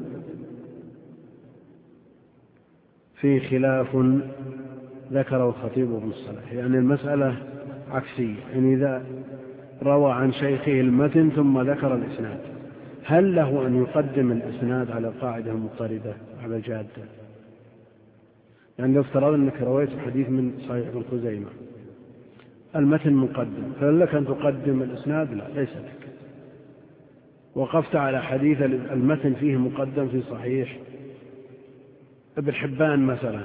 في خلاف ذكره الخطيب بن الصلاح، يعني المسألة عكسية، يعني إذا روى عن شيخه المتن ثم ذكر الإسناد هل له أن يقدم الإسناد على القاعدة المضطردة على الجادة؟ يعني لو افترض أنك رويت حديث من صحيح ابن خزيمة المتن مقدم، فهل لك أن تقدم الإسناد؟ لا، ليس لك. وقفت على حديث المتن فيه مقدم في صحيح ابن حبان مثلا،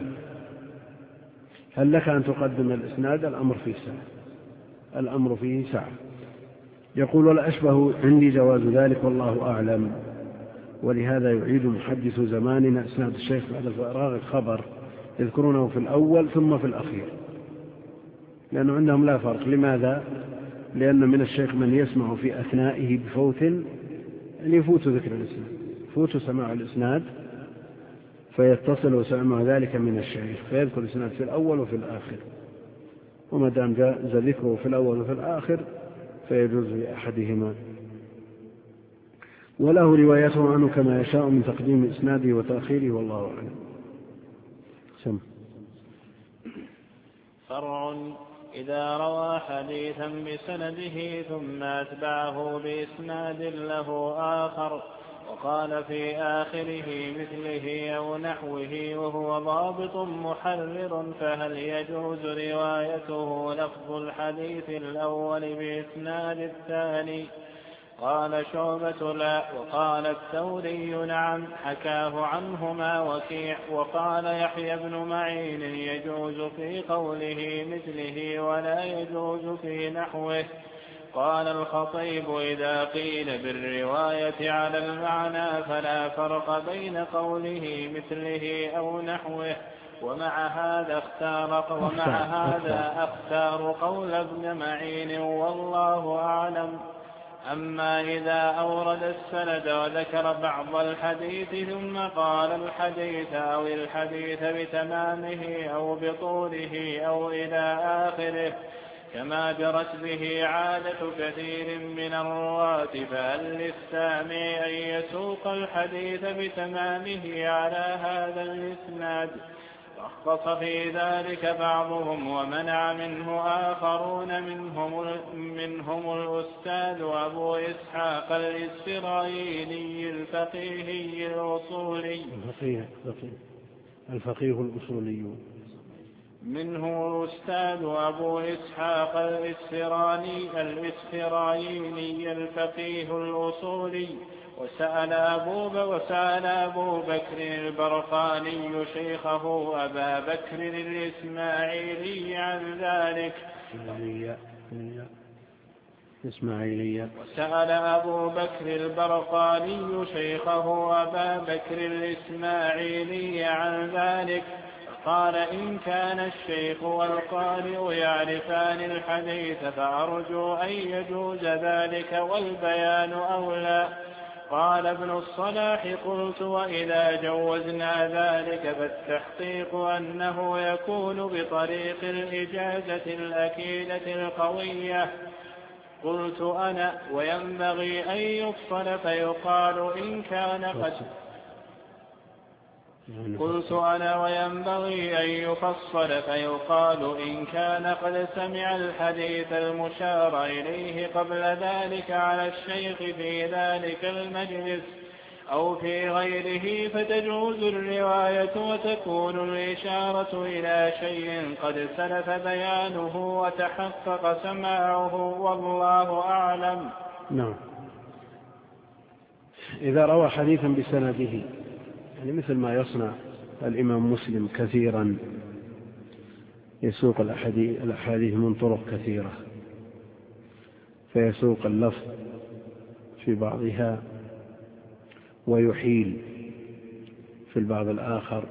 هل لك أن تقدم الإسناد؟ الأمر فيه سعة. يقول: ولا أشبه عندي جواز ذلك والله أعلم. ولهذا يعيد محدث زماننا إسناد الشيخ بعد فراغ الخبر يذكرونه في الأول ثم في الأخير، لأنه عندهم لا فرق. لماذا؟ لأن من الشيخ من يسمع في أثنائه بفوت، يعني يفوت ذكر الإسناد، يفوت سماع الإسناد فيتصل وسمع ذلك من الشيخ فيذكر الإسناد في الأول وفي الآخر، وما دام جاء ذكره في الأول وفي الآخر فيجوز لأحدهما. وله روايته عنه كما يشاء من تقديم إسناده وتأخيره، والله أعلم. سم. فرع: إذا روى حديثا بسنده ثم أتبعه بإسناد له آخر وقال في آخره مثله أو نحوه وهو ضابط محرر، فهل يجوز روايته لفظ الحديث الأول بإسناد الثاني؟ قال شعبة: لا. وقال الثوري: نعم، حكاه عنهما وكيع. وقال يحيى بن معين: يجوز في قوله مثله ولا يجوز في نحوه. قال الخطيب: إذا قيل بالرواية على المعنى فلا فرق بين قوله مثله أو نحوه. ومع هذا أختار قول ابن معين والله أعلم. أما إذا أورد السند وذكر بعض الحديث ثم قال الحديث أو الحديث بتمامه أو بطوله أو إلى آخره كما جرت به عادة كثير من الرواة، فهل للسامع أن يسوق الحديث بتمامه على هذا الإسناد؟ رخص في ذلك بعضهم ومنع منه آخرون، منهم الأستاذ أبو إسحاق الإسرائيلي الفقيه الأصولي منه الأستاذ أبو إسحاق الإسرائيلي الفقيه الأصولي. وسأل أبو بكر البرقاني شيخه أبا بكر الإسماعيلي عن ذلك. وسأل أبو بكر البرقاني شيخه أبا بكر الإسماعيلي عن ذلك، قال: إن كان الشيخ والقارئ يعرفان الحديث فأرجو أن يجوز ذلك والبيان أولى. قال ابن الصلاح: قلت: وإذا جوزنا ذلك فالتحقيق أنه يكون بطريق الإجازة الأكيدة القوية. قلت أنا: وينبغي أن يفصل فيقال إن كان قد إن كان قد سمع الحديث المشار إليه قبل ذلك على الشيخ في ذلك المجلس أو في غيره فتجوز الرواية وتكون الإشارة إلى شيء قد سلف بيانه وتحقق سماعه، والله أعلم. نعم. إذا روى حديثا بسنده، يعني مثل ما يصنع الإمام مسلم كثيرا، يسوق الأحاديث من طرق كثيرة، فيسوق اللفظ في بعضها ويحيل في البعض الآخر،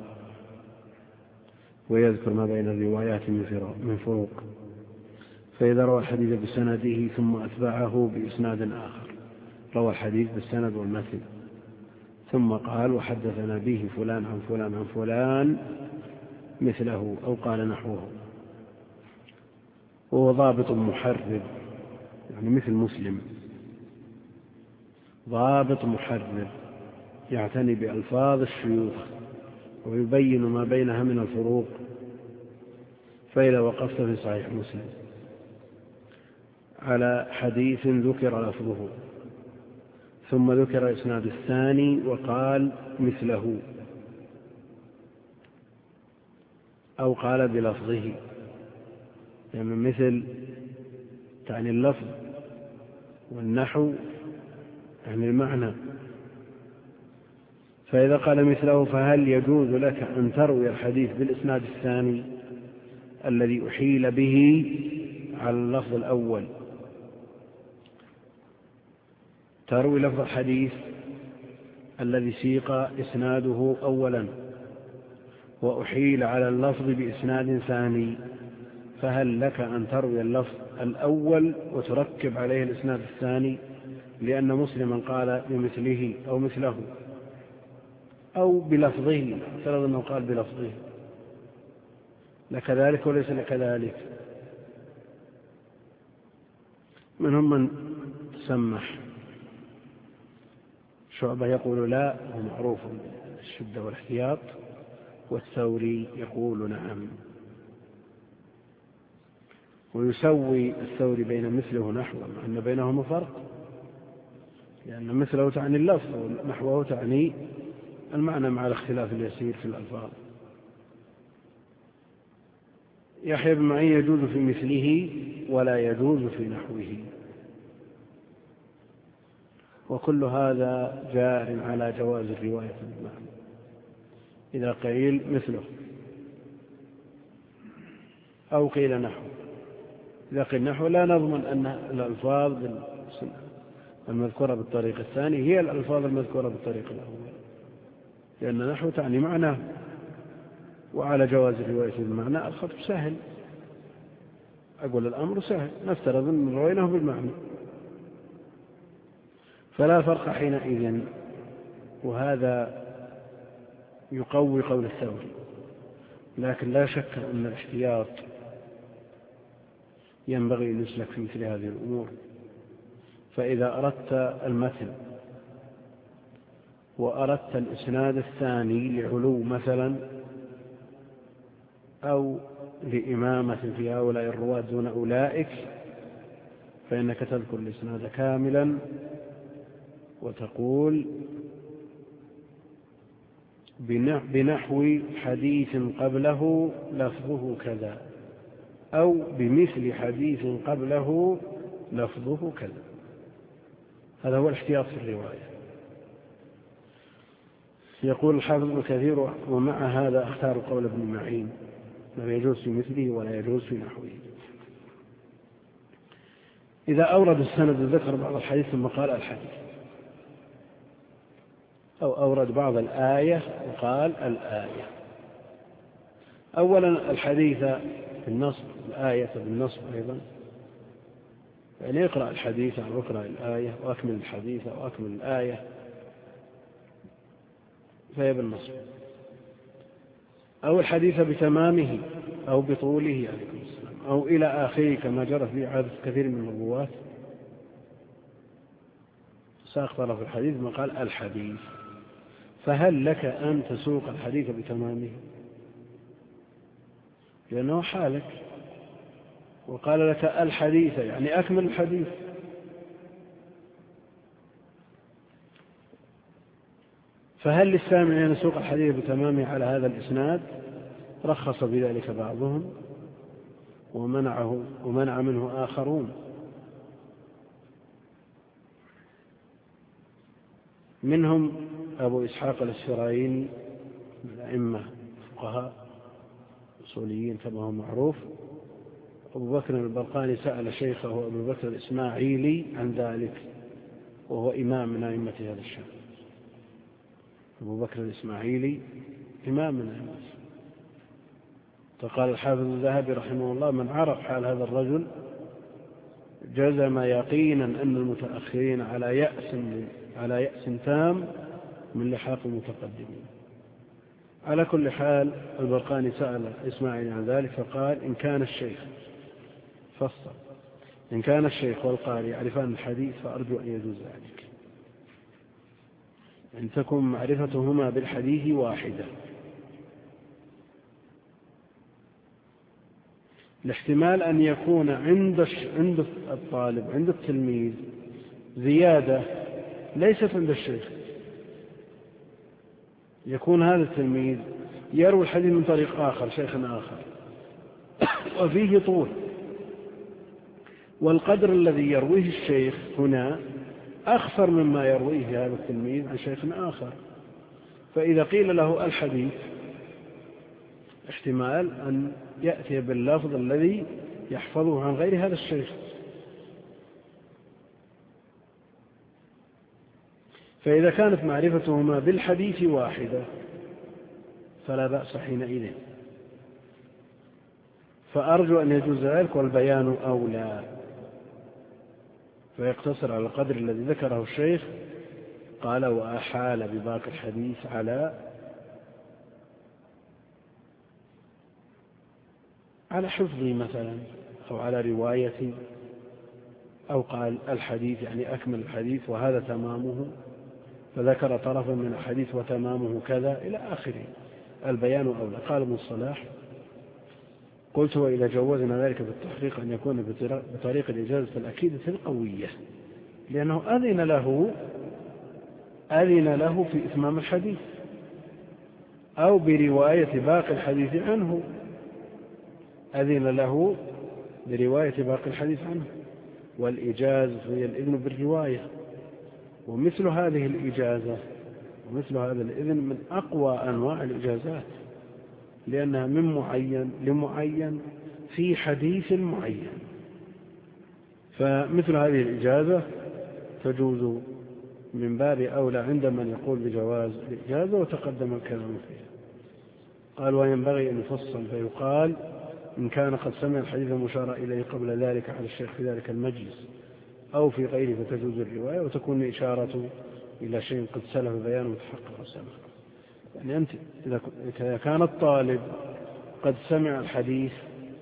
ويذكر ما بين الروايات من فروق. فإذا روى الحديث بسنده ثم أتبعه بإسناد آخر، روى الحديث بالسند والمتن ثم قال وحدثنا به فلان عن فلان عن فلان مثله أو قال نحوه، وهو ضابط محرر، يعني مثل مسلم، ضابط محرر يعتني بألفاظ الشيوخ ويبين ما بينها من الفروق. فإذا وقفت في صحيح مسلم على حديث ذكر لفظه ثم ذكر إسناد الثاني وقال مثله أو قال بلفظه، يعني مثل تعني اللفظ، والنحو يعني المعنى. فإذا قال مثله فهل يجوز لك أن تروي الحديث بالإسناد الثاني الذي أحيل به على اللفظ الأول؟ تروي لفظ الحديث الذي سيق إسناده أولا وأحيل على اللفظ بإسناد ثاني، فهل لك أن تروي اللفظ الأول وتركب عليه الإسناد الثاني لأن مسلما قال بمثله أو مثله أو بلفظه، افترض أنه قال بلفظه، لكذلك وليس لكذلك؟ منهم من تسمح، شعبة يقول لا، هو معروف بالشدة والاحتياط، والثوري يقول نعم. ويسوي الثوري بين مثله ونحوه مع أن بينهما فرق، لأن مثله تعني اللفظ ونحوه تعني المعنى مع الاختلاف اليسير في الألفاظ. يحيى بن معين يجوز في مثله ولا يجوز في نحوه، وكل هذا جار على جواز الرواية بالمعنى إذا قيل مثله أو قيل نحو. إذا قيل نحو لا نضمن أن الألفاظ المذكورة بالطريق الثاني هي الألفاظ المذكورة بالطريق الأول، لأن نحو تعني معناه. وعلى جواز الرواية بالمعنى الخطب سهل، أقول الأمر سهل، نفترض أن رويناه بالمعنى، فلا فرق حينئذ. وهذا يقوي قول الثوري، لكن لا شك أن الاحتياط ينبغي أن يسلك في مثل هذه الأمور. فإذا أردت المتن وأردت الإسناد الثاني لعلو مثلا أو لإمامة في هؤلاء الرواة دون أولئك، فإنك تذكر الإسناد كاملا وتقول بنحو حديث قبله لفظه كذا، أو بمثل حديث قبله لفظه كذا. هذا هو الاحتياط في الرواية. يقول الحافظ ابن كثير ومع هذا اختار قول ابن معين لا يجوز في مثله ولا يجوز في نحوه. إذا أورد السند ذكر بعض الحديث ثم قال الحديث، أو أورد بعض الآية وقال الآية. أولا الحديث بالنصب، الآية بالنصب أيضا، يعني اقرأ الحديث أو اقرأ الآية وأكمل الحديث أو أكمل الآية، فهي بالنصب. أو الحديث بتمامه أو بطوله عليكم السلام، أو إلى آخره كما جرت به عادة كثير من الرواة، ساق طرف الحديث ما قال الحديث. فهل لك أن تسوق الحديث بتمامه؟ لأنه حالك، وقال لك الحديث يعني أكمل الحديث. فهل للسامع أن يسوق الحديث بتمامه على هذا الإسناد؟ رخص بذلك بعضهم ومنع منه آخرون. منهم أبو إسحاق الإسفرايني من الأئمة فقهاء أصوليين كما هو معروف. أبو بكر البرقاني سأل شيخه أبو بكر الإسماعيلي عن ذلك، وهو إمام من أئمة هذا الشام. أبو بكر الإسماعيلي إمام من الناس. فقال الحافظ الذهبي رحمه الله: من عرف حال هذا الرجل جزم يقينا أن المتأخرين على يأس تام من لحاق المتقدمين. على كل حال البرقاني سأل إسماعيل عن ذلك فقال: إن كان الشيخ والقارئ يعرفان الحديث فأرجو أن يجوز ذلك، أن تكون معرفتهما بالحديث واحدة، الاحتمال أن يكون عند الطالب عند التلميذ زيادة ليست عند الشيخ، يكون هذا التلميذ يروي الحديث من طريق آخر شيخ آخر وفيه طول، والقدر الذي يرويه الشيخ هنا أخفر مما يرويه هذا التلميذ عن شيخ آخر. فإذا قيل له الحديث احتمال أن يأتي باللفظ الذي يحفظه عن غير هذا الشيخ. فإذا كانت معرفتهما بالحديث واحدة فلا بأس حينئذ، فأرجو أن يجوز ذلك والبيان أولى، فيقتصر على القدر الذي ذكره الشيخ. قال: وأحال بباقي الحديث على حفظي مثلا، أو على روايتي، أو قال الحديث يعني أكمل الحديث وهذا تمامه، فذكر طرفا من الحديث وتمامه كذا إلى آخره. البيان أولى. قال ابن الصلاح: قلت: وإذا جوزنا ذلك بالتحقيق أن يكون بطريق الإجازة الأكيدة القوية، لأنه أذن له في إتمام الحديث، أو برواية باقي الحديث عنه، أذن له برواية باقي الحديث عنه، والإجازة هي الإذن بالرواية. ومثل هذه الإجازة ومثل هذا الإذن من أقوى أنواع الإجازات، لأنها من معين لمعين في حديث معين. فمثل هذه الإجازة تجوز من باب أولى عند من يقول بجواز الإجازة، وتقدم الكلام فيها. قال: وينبغي أن يفصل فيقال: إن كان قد سمع الحديث المشار إليه قبل ذلك على الشيخ في ذلك المجلس أو في غيره فتجوز الرواية، وتكون الإشارة إلى شيء قد سلف بيانه متحقق وسمع. يعني أنت إذا كان الطالب قد سمع الحديث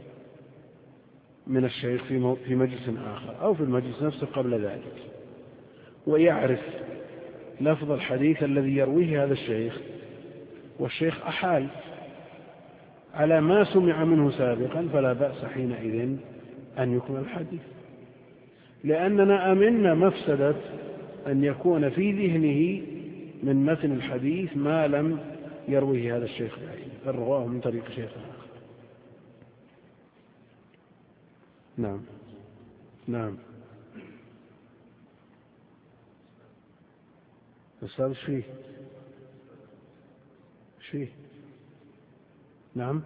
من الشيخ في مجلس آخر أو في المجلس نفسه قبل ذلك، ويعرف لفظ الحديث الذي يرويه هذا الشيخ، والشيخ أحال على ما سمع منه سابقا، فلا بأس حينئذ أن يكمل الحديث، لأننا أمنا مفسدة أن يكون في ذهنه من متن الحديث ما لم يرويه هذا الشيخ بل رواه من طريق شيخ آخر. نعم أستاذ شيء نعم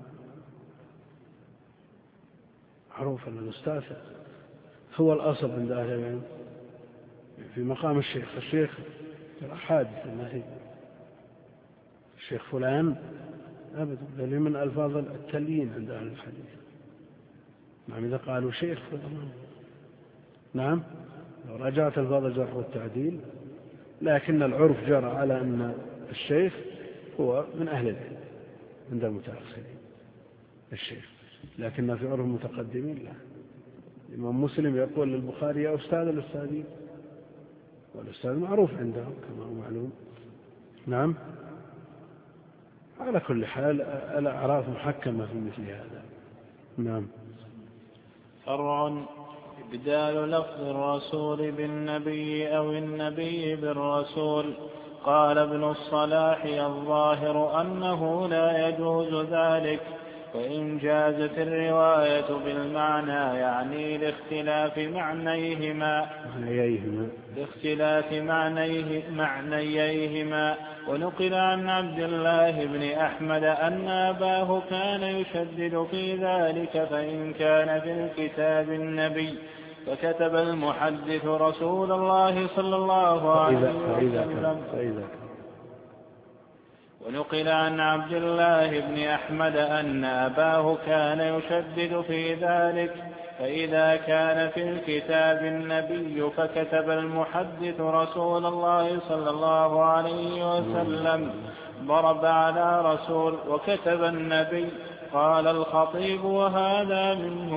معروف أن الأستاذ هو الأصل عند أهل العلم في مقام الشيخ حادث النهي، الشيخ فلان أبدا، بل من ألفاظ التليين عند أهل الحديث. نعم إذا قالوا شيخ فلان، نعم لو رجعت ألفاظ الجرح والتعديل، لكن العرف جرى على أن الشيخ هو من أهل العلم عند المتأخرين الشيخ، لكن في عرف المتقدمين لا. الإمام مسلم يقول للبخاري: يا أستاذ الأستاذين، والأستاذ معروف عندهم كما هو معلوم. نعم على كل حال الأعراف محكمة في مثل هذا. نعم. فرع: إبدال لفظ الرسول بالنبي أو النبي بالرسول. قال ابن الصلاح: الظاهر أنه لا يجوز ذلك، وإن جازت الرواية بالمعنى يعني لاختلاف معنييهما. ونقل عن عبد الله بن أحمد أن أباه كان يشدد في ذلك، فإن كان في الكتاب النبي فكتب المحدث رسول الله صلى الله عليه وسلم. ونقل عن عبد الله بن أحمد أن أباه كان يشدد في ذلك، فإذا كان في الكتاب النبي فكتب المحدث رسول الله صلى الله عليه وسلم ضرب على رسول، وكتب النبي. قال الخطيب وهذا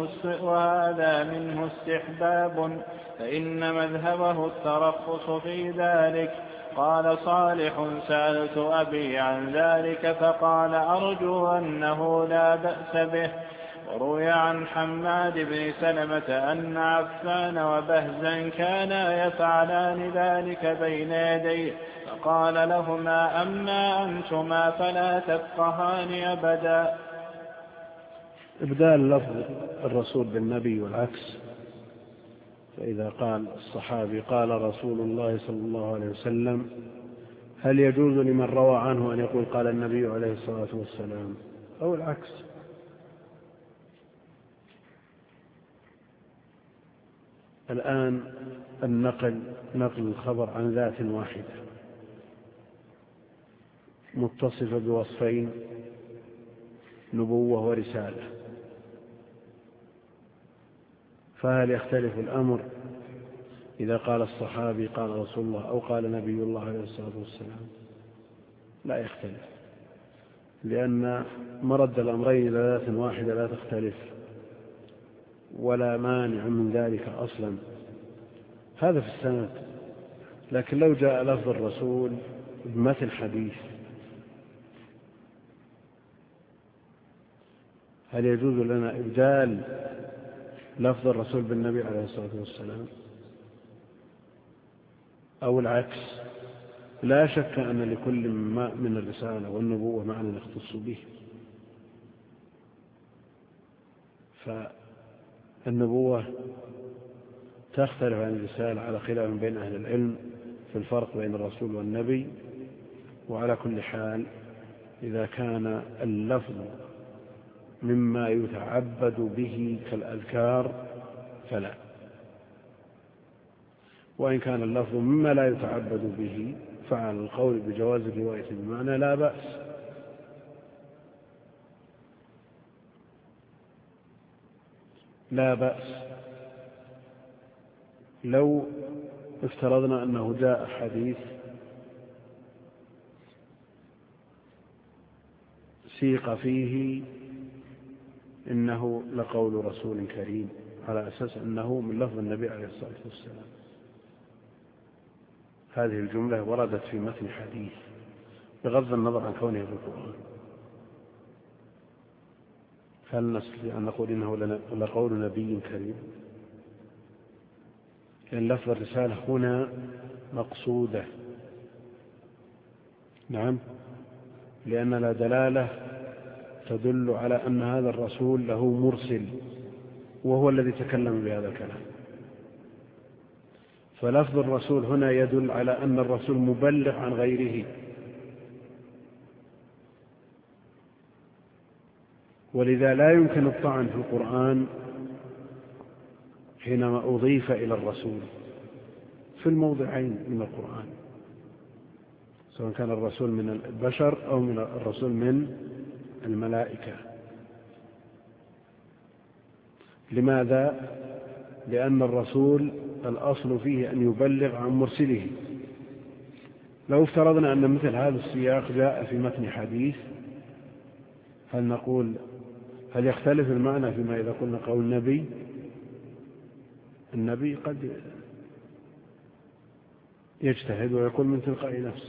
منه استحباب، فإن مذهبه الترخص في ذلك. قال صالح سألت أبي عن ذلك فقال أرجو أنه لا بأس به. وروي عن حماد بن سلمة أن عفان وبهزا كانا يفعلان ذلك بين يديه، فقال لهما أما أنتما فلا تفقهان أبدا. إبدال لفظ الرسول بالنبي والعكس، فإذا قال الصحابي قال رسول الله صلى الله عليه وسلم، هل يجوز لمن روى عنه أن يقول قال النبي عليه الصلاة والسلام أو العكس؟ الآن نقل الخبر عن ذات واحدة متصفة بوصفين، نبوة ورسالة، فهل يختلف الأمر إذا قال الصحابي قال رسول الله أو قال نبي الله عليه الصلاة والسلام؟ لا يختلف، لأن مرد الأمرين إلى ذات واحدة لا تختلف ولا مانع من ذلك أصلا. هذا في السند. لكن لو جاء لفظ الرسول بمثل حديث، هل يجوز لنا إبدال لفظ الرسول بالنبي عليه الصلاة والسلام أو العكس؟ لا شك أن لكل من الرسالة والنبوة معنى يختص به، فالنبوة تختلف عن الرسالة على خلاف بين أهل العلم في الفرق بين الرسول والنبي. وعلى كل حال إذا كان اللفظ مما يتعبد به كالأذكار فلا، وإن كان اللفظ مما لا يتعبد به فعلى القول بجواز الرواية بمعنى لا بأس. لا بأس لو افترضنا أنه جاء حديث سيق فيه إنه لقول رسول كريم على أساس أنه من لفظ النبي عليه الصلاة والسلام، هذه الجملة وردت في متن حديث بغض النظر عن كونه في القرآن، هل نستطيع أن نقول إنه لقول نبي كريم؟ لأن لفظ الرسالة هنا مقصودة. نعم، لأن لا دلالة تدل على أن هذا الرسول له مرسل وهو الذي تكلم بهذا الكلام، فلفظ الرسول هنا يدل على أن الرسول مبلغ عن غيره، ولذا لا يمكن الطعن في القرآن حينما أضيف إلى الرسول في الموضعين من القرآن، سواء كان الرسول من البشر أو من الرسول من الملائكة. لماذا؟ لأن الرسول الأصل فيه أن يبلغ عن مرسله. لو افترضنا أن مثل هذا السياق جاء في متن حديث، هل نقول هل يختلف المعنى فيما إذا قلنا قول النبي؟ النبي قد يجتهد ويقول من تلقاء نفسه،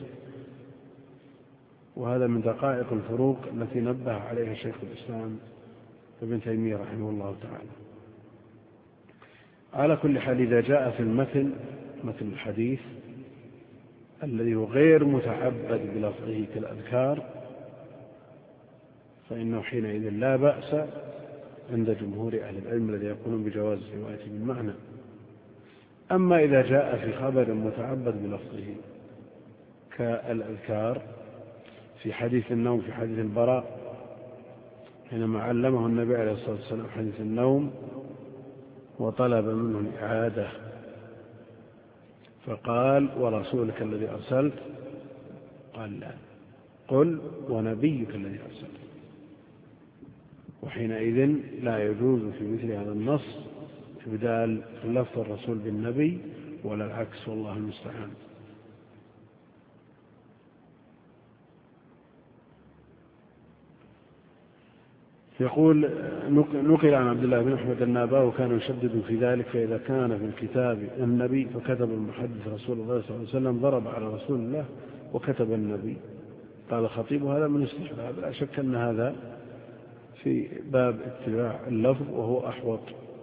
وهذا من دقائق الفروق التي نبه عليها شيخ الإسلام ابن تيمية رحمه الله تعالى. على كل حال إذا جاء في المتن مثل الحديث الذي هو غير متعبد بلفظه كالأذكار فإنه حينئذ لا بأس عند جمهور أهل العلم الذي يقولون بجواز الرواية بالمعنى. أما إذا جاء في خبر متعبد بلفظه كالأذكار في حديث النوم، في حديث البراء حينما علمه النبي عليه الصلاة والسلام حديث النوم وطلب منه الإعادة فقال ورسولك الذي أرسلت، قال لا، قل ونبيك الذي أرسل. وحينئذ لا يجوز في مثل هذا النص إبدال لفظ الرسول بالنبي ولا العكس، والله المستعان. يقول نقل عن عبد الله بن أحمد أن أباه كان يشدد في ذلك، فإذا كان في الكتاب النبي فكتب المحدث رسول الله صلى الله عليه وسلم ضرب على رسول الله وكتب النبي. قال الخطيب هذا من استحباب، لا شك أن هذا في باب اتباع اللفظ وهو أحوط.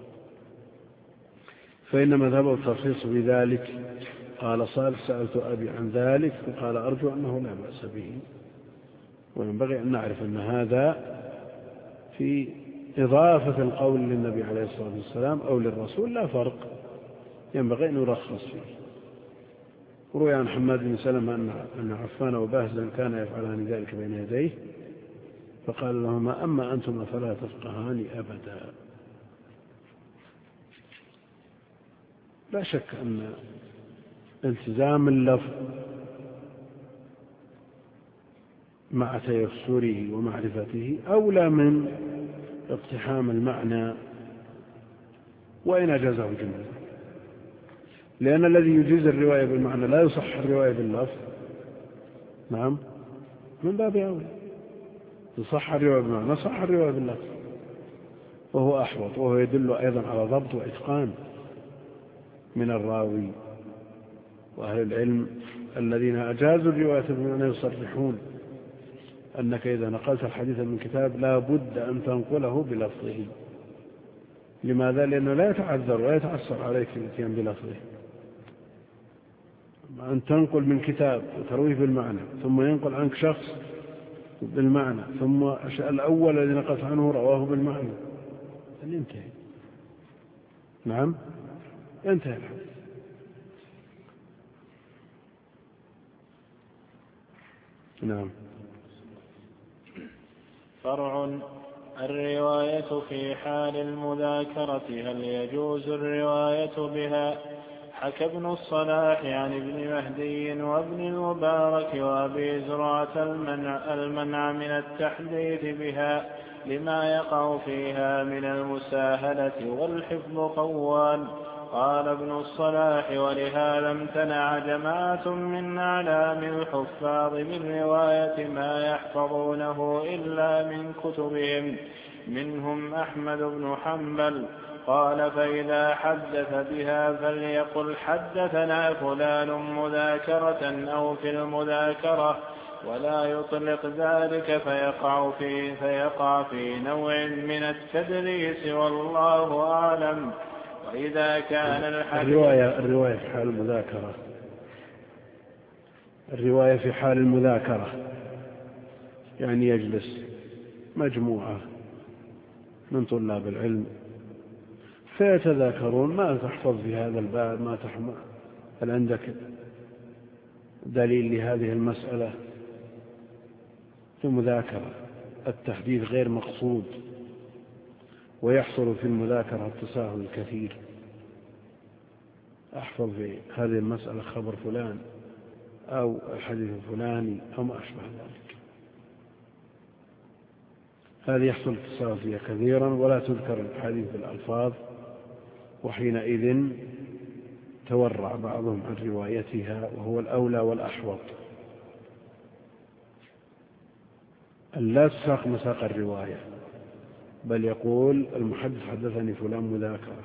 فإن مذهبه الترخيص بذلك. قال صالح سألت أبي عن ذلك فقال أرجو أنه لا بأس به. وينبغي أن نعرف أن هذا في إضافة القول للنبي عليه الصلاة والسلام أو للرسول لا فرق، ينبغي أن يرخص فيه. وروي عن حماد بن سلمة أن عفان وباهزا كان يفعلان ذلك بين يديه، فقال لهما أما أنتم فلا تفقهان أبدا. لا شك أن التزام اللفظ مع تيسره ومعرفته أولى من اقتحام المعنى وإن أجازه الجملة، لأن الذي يجيز الرواية بالمعنى لا يصح الرواية باللفظ. نعم، من باب أولى يصح الرواية بالمعنى صح الرواية باللفظ، وهو أحوط، وهو يدل أيضا على ضبط وإتقان من الراوي. وأهل العلم الذين أجازوا الرواية بالمعنى يصرحون أنك إذا نقلت الحديث من كتاب لا بد أن تنقله بلفظه. لماذا؟ لأنه لا يتعذر ولا يتعسر عليك الاتيان بلفظه. أن تنقل من كتاب وترويه بالمعنى ثم ينقل عنك شخص بالمعنى ثم الأول الذي نقلت عنه رواه بالمعنى، ينتهي. نعم، ينتهي الحديث. نعم. فرع الرواية في حال المذاكرة، هل يجوز الرواية بها؟ حكى ابن الصلاح عن ابن مهدي وابن المبارك وابي زرعة المنع من التحديث بها لما يقع فيها من المساهلة والحفظ قوان. قال ابن الصلاح ولهذا امتنع جماعة من أعلام الحفاظ من رواية ما يحفظونه إلا من كتبهم، منهم أحمد بن حنبل. قال فإذا حدث بها فليقل حدثنا فلان مذاكرة أو في المذاكرة، ولا يطلق ذلك فيقع في نوع من التدليس، والله أعلم. وإذا كان الرواية في حال المذاكرة، الرواية في حال المذاكرة يعني يجلس مجموعة من طلاب العلم فيتذاكرون ما تحفظ في هذا الباب، ما تحمل، هل عندك دليل لهذه المسألة؟ في المذاكرة التحديث غير مقصود، ويحصل في المذاكرة التساهل الكثير. أحفظ في هذه المسألة خبر فلان أو الحديث الفلاني أو ما أشبه ذلك، هذه يحصل التساهل فيها كثيرا ولا تذكر الحديث بالألفاظ، وحينئذ تورع بعضهم عن روايتها، وهو الأولى والأحوط أن لا تساق مساق الرواية، بل يقول المحدث حدثني فلان مذاكرة.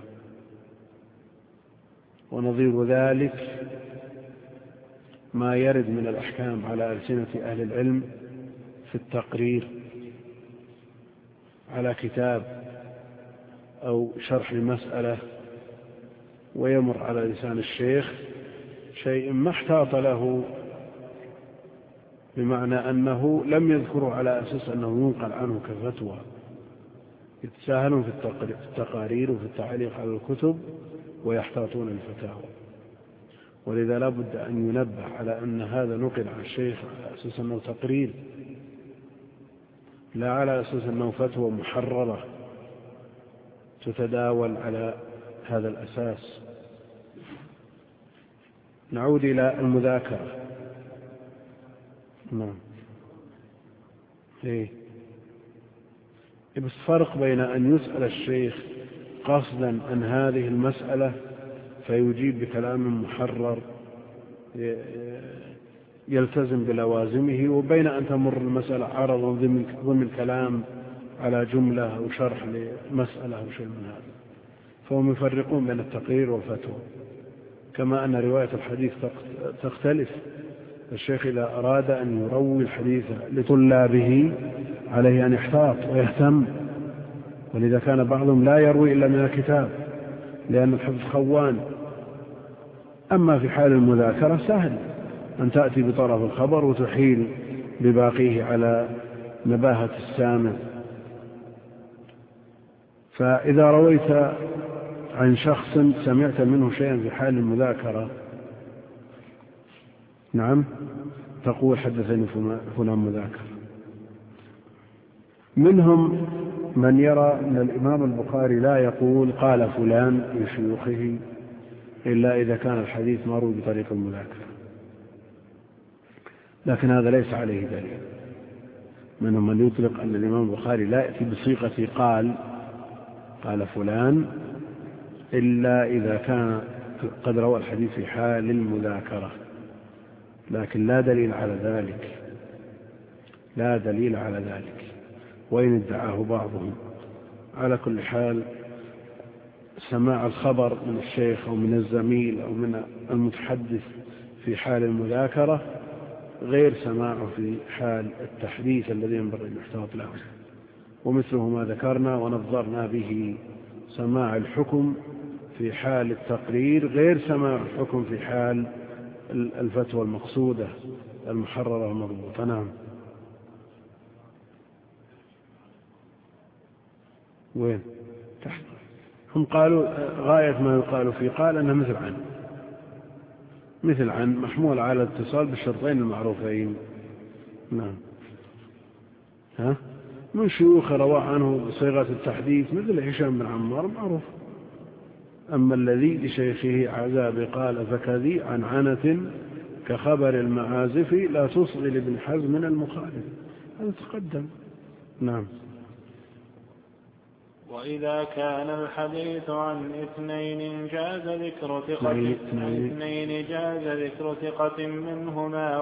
ونظير ذلك ما يرد من الأحكام على ألسنة أهل العلم في التقرير على كتاب أو شرح المسألة، ويمر على لسان الشيخ شيء ما احتاط له، بمعنى أنه لم يذكره على أساس أنه ينقل عنه كفتوى. يتساهلون في التقارير وفي التعليق على الكتب ويحتاطون الفتاوى. ولذا لا بد أن ينبه على أن هذا نقل عن الشيخ على أساس أنه تقرير، لا على أساس أنه فتوى محررة تتداول على هذا الأساس. نعود إلى المذاكرة. نعم. إيه؟ بس فرق بين أن يسأل الشيخ قصدا عن هذه المسألة فيجيب بكلام محرر يلتزم بلوازمه، وبين أن تمر المسألة عرضا ضمن كلام على جملة أو شرح لمسألة أو شيء من هذا. فهم يفرقون بين التقرير والفتوى، كما أن رواية الحديث تختلف. الشيخ إذا أراد أن يروي الحديث لطلابه عليه أن يحتاط ويهتم، ولذا كان بعضهم لا يروي إلا من الكتاب لأن الحفظ خوان. أما في حال المذاكرة سهل أن تأتي بطرف الخبر وتحيل بباقيه على نباهة السامع. فإذا رويت عن شخص سمعت منه شيئا في حال المذاكرة، نعم، تقول حدثني فلان مذاكر. منهم من يرى أن الإمام البخاري لا يقول قال فلان لشيوخه إلا إذا كان الحديث مروي بطريق المذاكرة، لكن هذا ليس عليه دليل. منهم من يطلق أن الإمام البخاري لا يأتي بصيغة قال فلان إلا إذا كان قد روى الحديث في حال المذاكرة، لكن لا دليل على ذلك وإن ادعاه بعضهم. على كل حال سماع الخبر من الشيخ أو من الزميل أو من المتحدث في حال المذاكرة غير سماعه في حال التحديث الذي ينبغي أن يحتاط له، ومثله ما ذكرنا ونظرنا به سماع الحكم في حال التقرير غير سماع الحكم في حال الفتوى المقصودة المحررة المضبوطة. نعم. وين تحت؟ هم قالوا غاية ما يقال فيه قال أنه مثل عن محمول على الاتصال بالشرطين المعروفين. نعم. من شيوخ رواه عنه بصيغة التحديث مثل هشام بن عمار معروف. أما الذي لشيخه عذاب قال فكذي عن عنة كخبر المعازف لا تصغي لابن حزم من المخالف، هذا تقدم. نعم. وإذا كان الحديث عن اثنين جاز ذكر ثقة منهما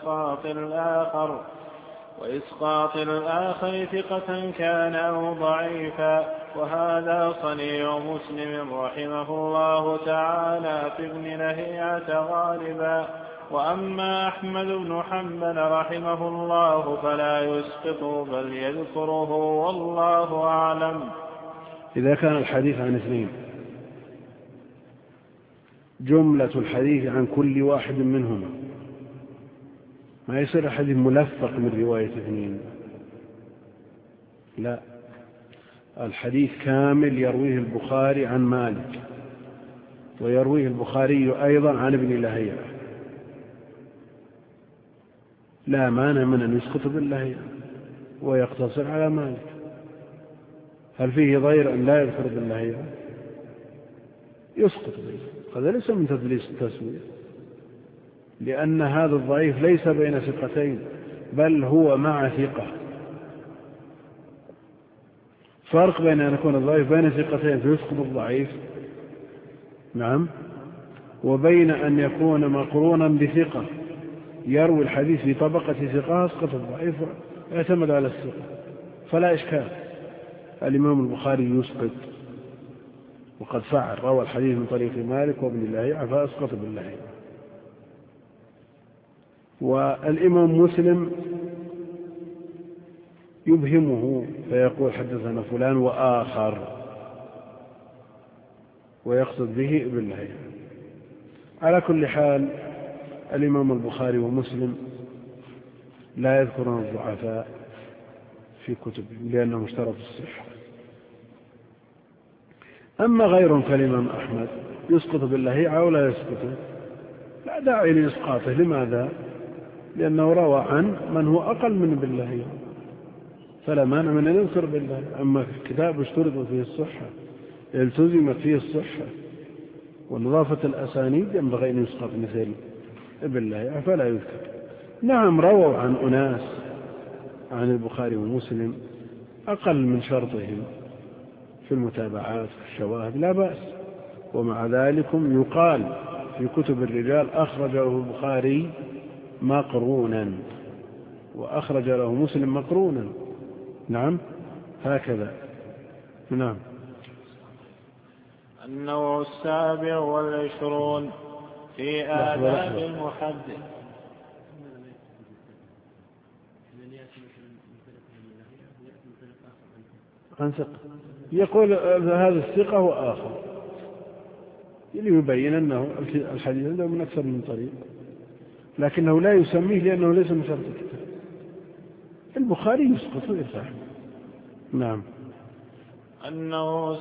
وإسقاط الآخر ثقة كان أو ضعيفا، وهذا صنيع مسلم رحمه الله تعالى في ابن لهيعة غالبا. وأما أحمد بن حنبل رحمه الله فلا يسقط بل يذكره والله أعلم. إذا كان الحديث عن اثنين جملة الحديث عن كل واحد منهما، ما يصير الحديث ملفق من رواية اثنين، لا، الحديث كامل يرويه البخاري عن مالك ويرويه البخاري أيضا عن ابن لهيعة، لا مانع من أن يسقط باللهيعة ويقتصر على مالك. هل فيه ضير أن لا يذكر باللهيعة؟ يسقط به، هذا ليس من تدليس التسوية، لأن هذا الضعيف ليس بين ثقتين بل هو مع ثقة. فرق بين أن يكون الضعيف بين ثقتين فيسقط الضعيف، نعم، وبين أن يكون مقرونا بثقة يروي الحديث في طبقة ثقة يسقط الضعيف يعتمد على الثقة، فلا إشكال. الإمام البخاري يسقط وقد فعل، روى الحديث من طريق مالك وابن لهيعة فأسقط باللهيعة. والإمام مسلم يبهمه فيقول حدثنا فلان وآخر ويقصد به ابن لهيعة. على كل حال الإمام البخاري ومسلم لا يذكرون الضعفاء في كتبهم لأنهم اشترطوا الصحة. أما غيرهم كالإمام أحمد يسقط باللهيعة ولا يسقطه، لا داعي لإسقاطه. لماذا؟ لأنه روى عن من هو أقل من باللهيعة، فلا مانع من أن يذكر باللهيعة. أما في الكتاب اشترط فيه الصحة، التزمت فيه الصحة والإضافة الأسانيد ينبغي أن يسقط مثل باللهيعة فلا يذكر. نعم رووا عن أناس عن البخاري ومسلم أقل من شرطهم في المتابعات والشواهد لا بأس. ومع ذلك يقال في كتب الرجال أخرجه البخاري مقرونا وأخرج له مسلم مقرونا. نعم هكذا. نعم. النوع 27 في آداب المحدث. يقول هذا الثقة وآخر يبين أنه الحديث عنده من أكثر من طريق، لكنه لا يسميه لأنه ليس من شرط الكتاب. البخاري يسقط ويرفع. نعم. النوع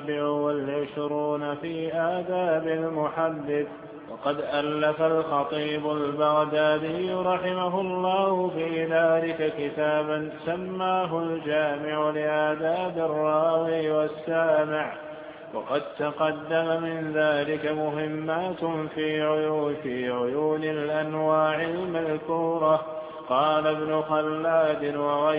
27 في آداب المحدث. وقد ألف الخطيب البغدادي رحمه الله في ذلك كتابا سماه الجامع لآداب الراوي والسامع. وقد تقدم من ذلك مهمات في عيون الأنواع المذكورة. قال ابن خلاد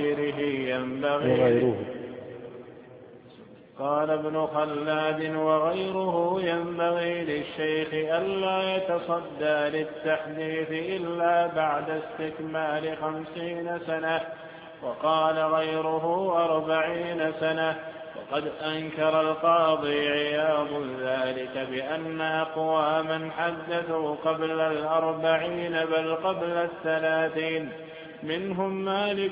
وغيره ينبغي للشيخ ألا يتصدى للتحديث إلا بعد استكمال 50 سنة، وقال غيره 40 سنة. وقد أنكر القاضي عياض ذلك بأن أقواما حدثوا قبل 40 بل قبل 30، منهم مالك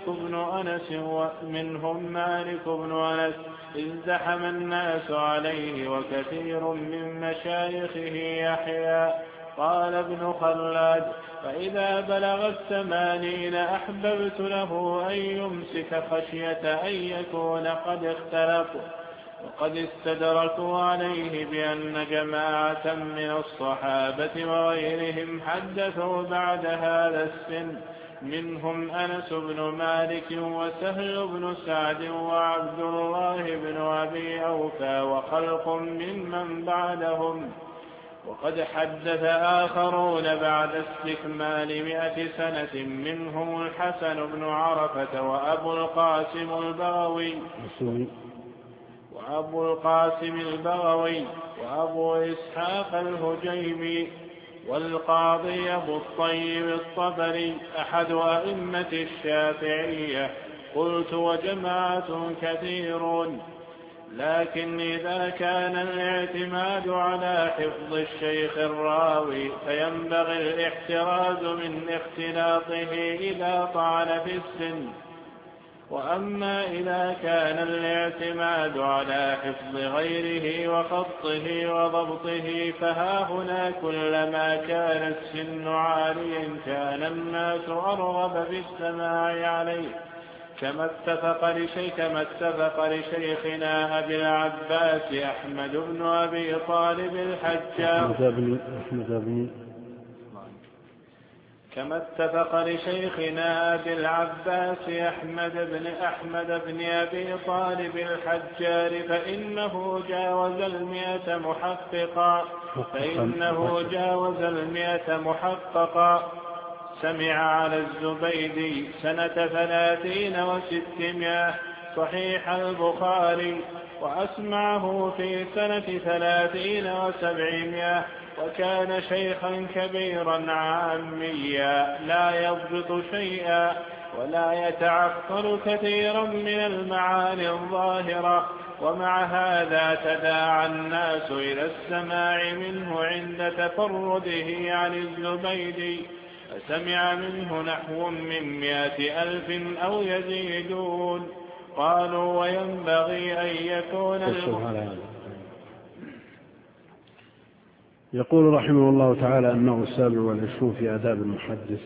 بن أنس ازدحم الناس عليه وكثير من مشايخه يحيى. قال ابن خلاد: فإذا بلغ 80 أحببت له أن يمسك خشية أن يكون قد اختلفوا. وقد استدركوا عليه بأن جماعة من الصحابة وغيرهم حدثوا بعد هذا السن، منهم أنس بن مالك وسهل بن سعد وعبد الله بن أبي أوفى وخلق ممن بعدهم. وقد حدث آخرون بعد استكمال 100 سنة، منهم الحسن بن عرفة وأبو القاسم البغوي وأبو إسحاق الهجيمي والقاضي أبو الطيب الطبري أحد أئمة الشافعية. قلت: وجماعة كثيرون. لكن إذا كان الاعتماد على حفظ الشيخ الراوي فينبغي الاحتراز من اختلاطه إذا طعن في السن. وأما إذا كان الاعتماد على حفظ غيره وخطه وضبطه فها هنا كلما كان السن عاليا كان الناس أرغب بالسماع عليه، كما اتفق لشيخنا أبي العباس أحمد بن أبي طالب الحجار كما اتفق لشيخنا أبي العباس أحمد بن أبي طالب الحجار، فإنه جاوز 100 محققا. سمع على الزبيدي سنة 30 و600 صحيح البخاري، وأسمعه في سنة 30 و700، وكان شيخا كبيرا عاميا لا يضبط شيئا ولا يتعقل كثيرا من المعاني الظاهرة. ومع هذا تداعى الناس إلى السماع منه عند تفرده عن الزبيدي، فسمع منه نحو من 100,000 أو يزيدون. قالوا: وينبغي أن يكون يقول رحمه الله تعالى: النوع 27 في آداب المحدث.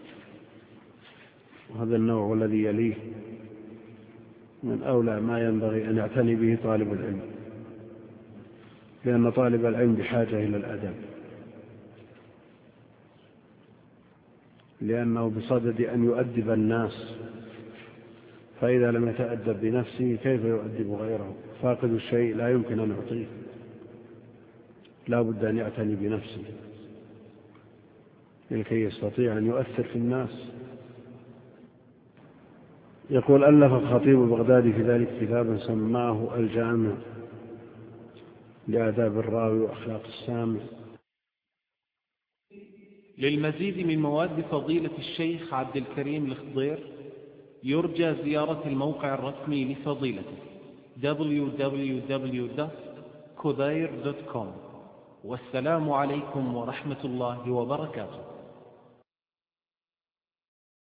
وهذا النوع الذي يليه من أولى ما ينبغي أن يعتني به طالب العلم، لأن طالب العلم بحاجة إلى الأدب، لأنه بصدد أن يؤدب الناس، فإذا لم يتأدب بنفسه كيف يؤدب غيره؟ فاقد الشيء لا يمكن أن يعطيه، لا بد أن يعتني بنفسه لكي يستطيع أن يؤثر في الناس. يقول ألف الخطيب البغدادي في ذلك كتابا سماه الجامع لآداب الراوي وأخلاق السامع. للمزيد من مواد فضيلة الشيخ عبد الكريم الخضير يرجى زيارة الموقع الرسمي لفضيلته www.khudair.com. والسلام عليكم ورحمة الله وبركاته.